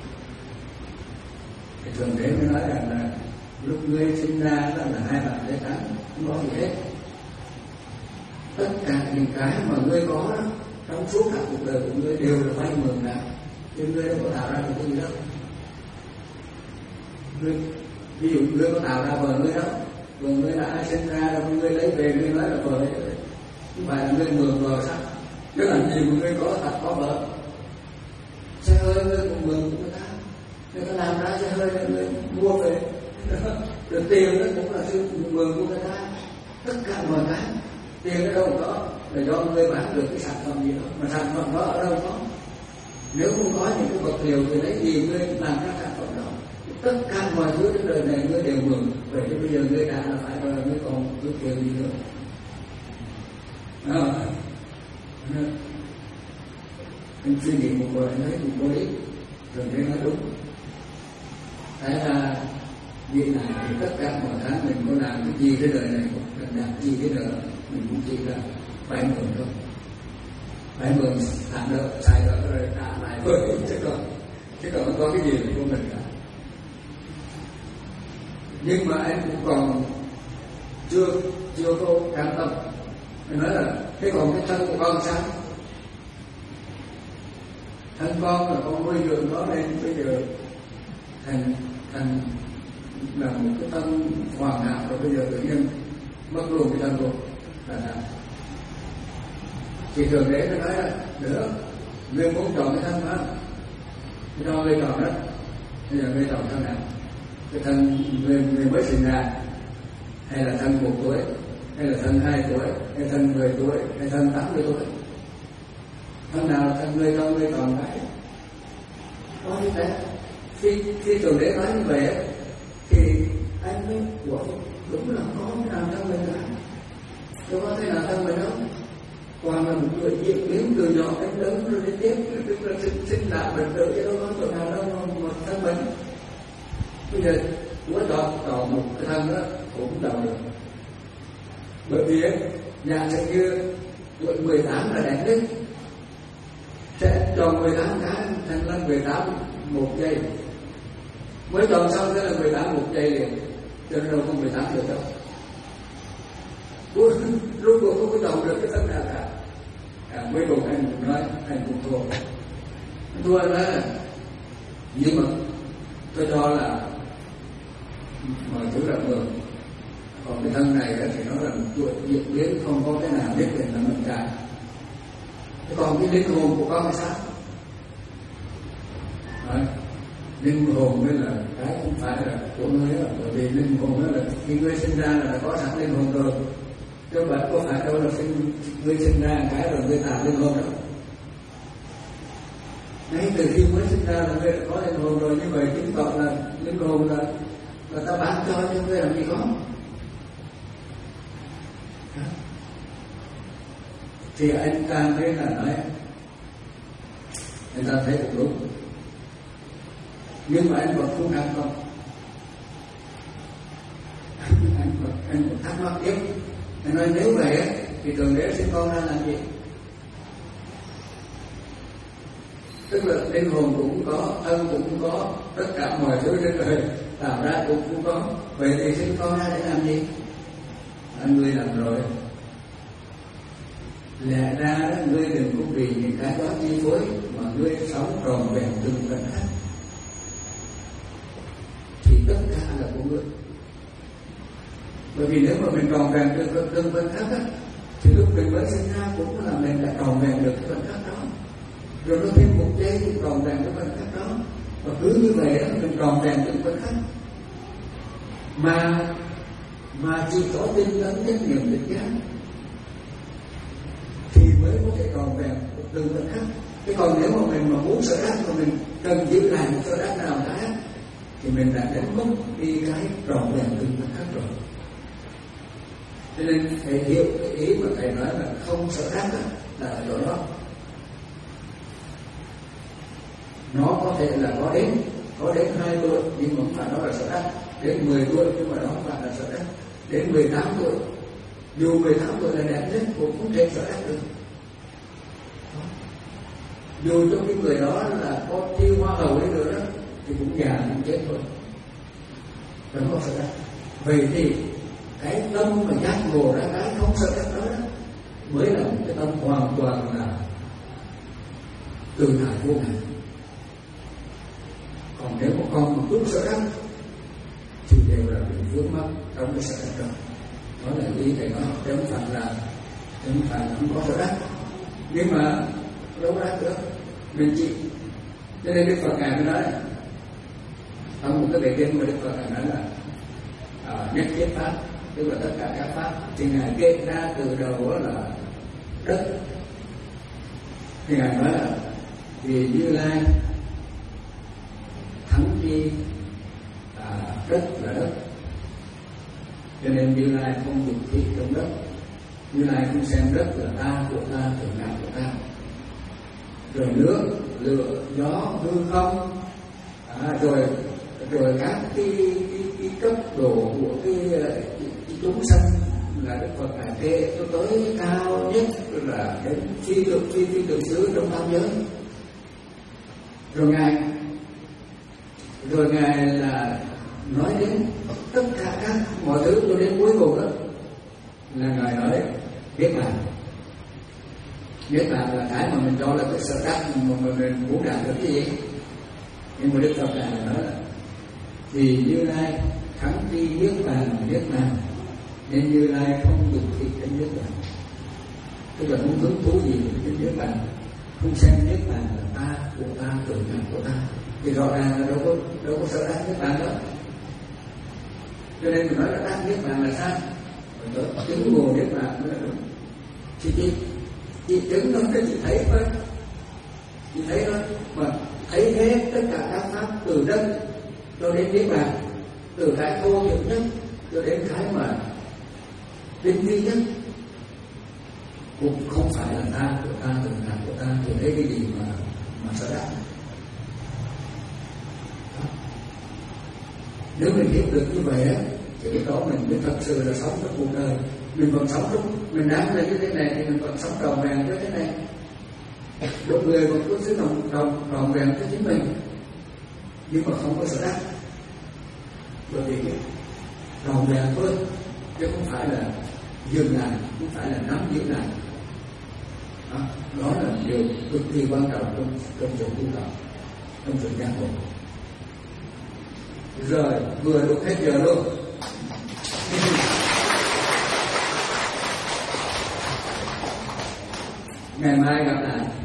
Thì Thượng Đế mới nói rằng là lúc ngươi sinh ra đó là hai bàn tay trắng, không có gì hết. Tất cả những cái mà ngươi có đó, trong suốt cả cuộc đời của ngươi đều là vay mượn ra, chứ ngươi đâu có tạo ra được cái gì đâu. Ngươi, ví dụ ngươi có tạo ra vợ ngươi đó, Rồi ngươi là ai sinh ra rồi ngươi lấy về ngươi nói là vợ đấy, không phải là ngươi mượn vợ sao? Chứ làm gì mà ngươi có thật có vợ? Xe hơi ngươi cũng mượn của người ta, người ta làm ra xe hơi là ngươi mua về, được tiền đó cũng là sự mượn của người ta. Tất cả mọi cái tiền ở đâu có là do ngươi bán được cái sản phẩm gì đó, mà sản phẩm đó ở đâu có? Nếu không có những cái vật liệu thì lấy gì ngươi làm ra sản phẩm đó? Tất cả mọi thứ trên đời này ngươi đều mượn, vậy thì bây giờ ngươi đã là phải rồi, ngươi còn cứ tiền gì nữa? À, anh suy nghĩ một hồi anh thấy cũng có lý, rồi thấy nói đúng. Thế là như này thì tất cả mọi tháng mình có làm cái gì trên đời này, mình làm gì trên đời mình cũng chỉ là phải mượn thôi, phải mượn thẳng nợ, xài nợ rồi trả lại thôi, chứ còn chứ còn không có cái gì của mình cả. Nhưng mà anh cũng còn chưa chưa có cam tâm. Anh nói là thế còn cái thân của con sao? Thân con là con nuôi dưỡng nó lên bây giờ thành thành là một cái thân hoàn hảo, rồi bây giờ tự nhiên mất luôn cái thân luôn là sao? Thì thường đế nó nói là nữa, ngươi muốn chọn cái thân đó, cho ngươi chọn đó, bây giờ ngươi chọn thân nào? Cái thân người, người mới sinh ra, hay là thân một tuổi, hay là thân hai tuổi, hay thân mười tuổi, hay thân tám mươi tuổi? Thân nào thân người cho người còn cái có như thế. Khi khi Thượng Đế nói như vậy thì anh mới của đúng là có cái nào thân mình cả, đâu có thế nào thân mình đâu. Còn là một người diễn biến từ nhỏ đến lớn rồi đến tiếp, tức là sinh sinh lại bệnh tự, chứ đâu có chỗ nào đâu mà thân mình. Bây giờ Chúa chọn chọn một cái thân đó cũng đâu được, bởi vì nhà sẽ kia tuổi mười tám là đẹp nhất, sẽ chọn mười tám cái thành là mười tám một giây, mới chọn xong cái là mười tám một giây liền, cho nên đâu có mười tám được đâu. Lúc cuộc không có chọn được cái thân nào cả. À, cuối cùng anh cũng nói anh cũng thua, anh thua anh nói là nhưng mà tôi cho là mọi thứ là mượn, còn cái thân này thì nó là một chuỗi diễn biến, không có cái nào nhất định là mình cả. Còn cái linh hồn của con là sao? Đấy, linh hồn mới là cái không phải là của ngươi đó, bởi vì linh hồn đó là khi ngươi sinh ra là đã có sẵn linh hồn rồi, chứ bạn có phải đâu là sinh ngươi sinh ra cái rồi ngươi tạo linh hồn đâu. Ngay từ khi mới sinh ra là ngươi đã có linh hồn rồi, như vậy chứng tỏ là linh hồn là là ta bán cho nhưng ngươi làm gì có. Thì anh ta thấy là nói, anh ta thấy cũng đúng, nhưng mà anh vẫn không cam tâm. Anh vẫn anh vẫn thắc mắc tiếp. Anh nói nếu vậy thì Thượng Đế sinh con ra làm gì? Tức là linh hồn cũng có, thân cũng có, tất cả mọi thứ trên đời tạo ra cũng cũng có, vậy thì sinh con ra để làm gì? Anh ngươi làm rồi. Lẽ ra đó, ngươi đừng có vì những cái đó chi phối mà ngươi sống tròn vẹn từng phần khác, thì tất cả là của ngươi. Bởi vì nếu mà mình tròn vẹn từng, từng phần khác á, thì lúc mình mới sinh ra cũng là mình đã tròn vẹn được cái phần khác đó, rồi nó thêm một giây thì tròn vẹn cái phần khác đó, và cứ như vậy đó mình tròn vẹn từng phần khác. Mà mà chỉ có tinh tấn trách nhiệm định giác thì mới có thể tròn vẹn từng phần khác. Chứ còn nếu mà mình mà muốn sở đắc mà mình cần giữ lại một sở đắc nào khác thì mình đã đánh mất đi cái tròn vẹn từng phần khác rồi. Cho nên thầy hiểu cái ý mà thầy nói là không sở đắc là ở chỗ đó. Nó có thể là có đến có đến hai tuổi nhưng mà không phải nó là sở đắc, đến mười tuổi nhưng mà đó không phải là sở đắc, đến mười tám tuổi dù mười tám tuổi là đẹp nhất cũng không thể sở đắc được. Dù cho cái người đó là có tiêu hoa hậu đi nữa đó thì cũng già cũng chết thôi, vẫn không sở đắc. Vậy thì cái tâm mà giác ngộ ra cái không sở đắc đó, đó mới là một cái tâm hoàn toàn là từ tại vô ngã. Còn nếu mà con mà cứ sở đắc thì đều là bị vướng mắc trong trong cái sở đắc rồi. Đó là ý thầy nói chấm phạt là chấm phạt không có sở đắc, nhưng mà đâu có đắc được mình chịu. Cho nên Đức Phật ngài mới nói trong một cái bài kinh mà Đức Phật ngài nói là à, nhất thiết pháp, tức là tất cả các pháp thì ngài kể ra từ đầu đó là đất. Thì ngài nói là vì Như Lai thắng chi à, đất là đất, cho nên Như Lai không dục thị trong đất. Như Lai không xem đất là ta, của ta, tưởng nào của ta. Rồi nước, lửa, gió, hư không, à, rồi rồi các cái, cái, cái cấp độ của cái, cái, cái chúng sanh là Đức Phật ngài thế cho tới cao nhất là đến phi tượng phi phi tượng xứ trong tam giới. Rồi ngài rồi ngài là nói đến tất cả các mọi thứ cho đến cuối cùng đó là ngài nói biết bàn. Biết bàn là cái mà mình cho là cái sở đắc mà mình muốn đạt được cái gì. Nhưng mà Đức Phật ngài nói là vì Như Lai thắng đi biết bàn mà biết bàn, nên Như Lai không dục thị trên biết bàn, tức là không hứng thú gì trên biết bàn, không xem biết bàn là ta, của ta, tưởng nào của ta, thì rõ ràng là đâu có đâu có sở đắc biết bàn đâu. Cho nên mình nói là đắc biết bàn là sai, chứng ngộ biết bàn mới là đúng. Thì chỉ chỉ chứng nó cái chỉ thấy thôi, chỉ thấy thôi, mà thấy hết tất cả các pháp từ đất cho đến niết bàn, từ cái thô thiển nhất cho đến cái mà tinh vi nhất, cũng không phải là ta, của ta, tưởng nào của ta, thì thấy cái gì mà mà sở đắc. Nếu mình hiểu được như vậy á, thì cái đó mình mới thật sự là sống trong cuộc đời. Mình còn sống trong, mình đáng lên như thế này thì mình còn sống tròn vẹn với thế này. Một người còn có sự đồng đồng tròn vẹn với chính mình, nhưng mà không có sở đắc, bởi vì cái tròn vẹn thôi, chứ không phải là dừng lại, không phải là nắm giữ lại. Đó, đó là điều cực kỳ quan trọng trong trong sự tu tập, trong sự giác ngộ. Rồi vừa đúng hết giờ luôn. Ngày mai gặp lại.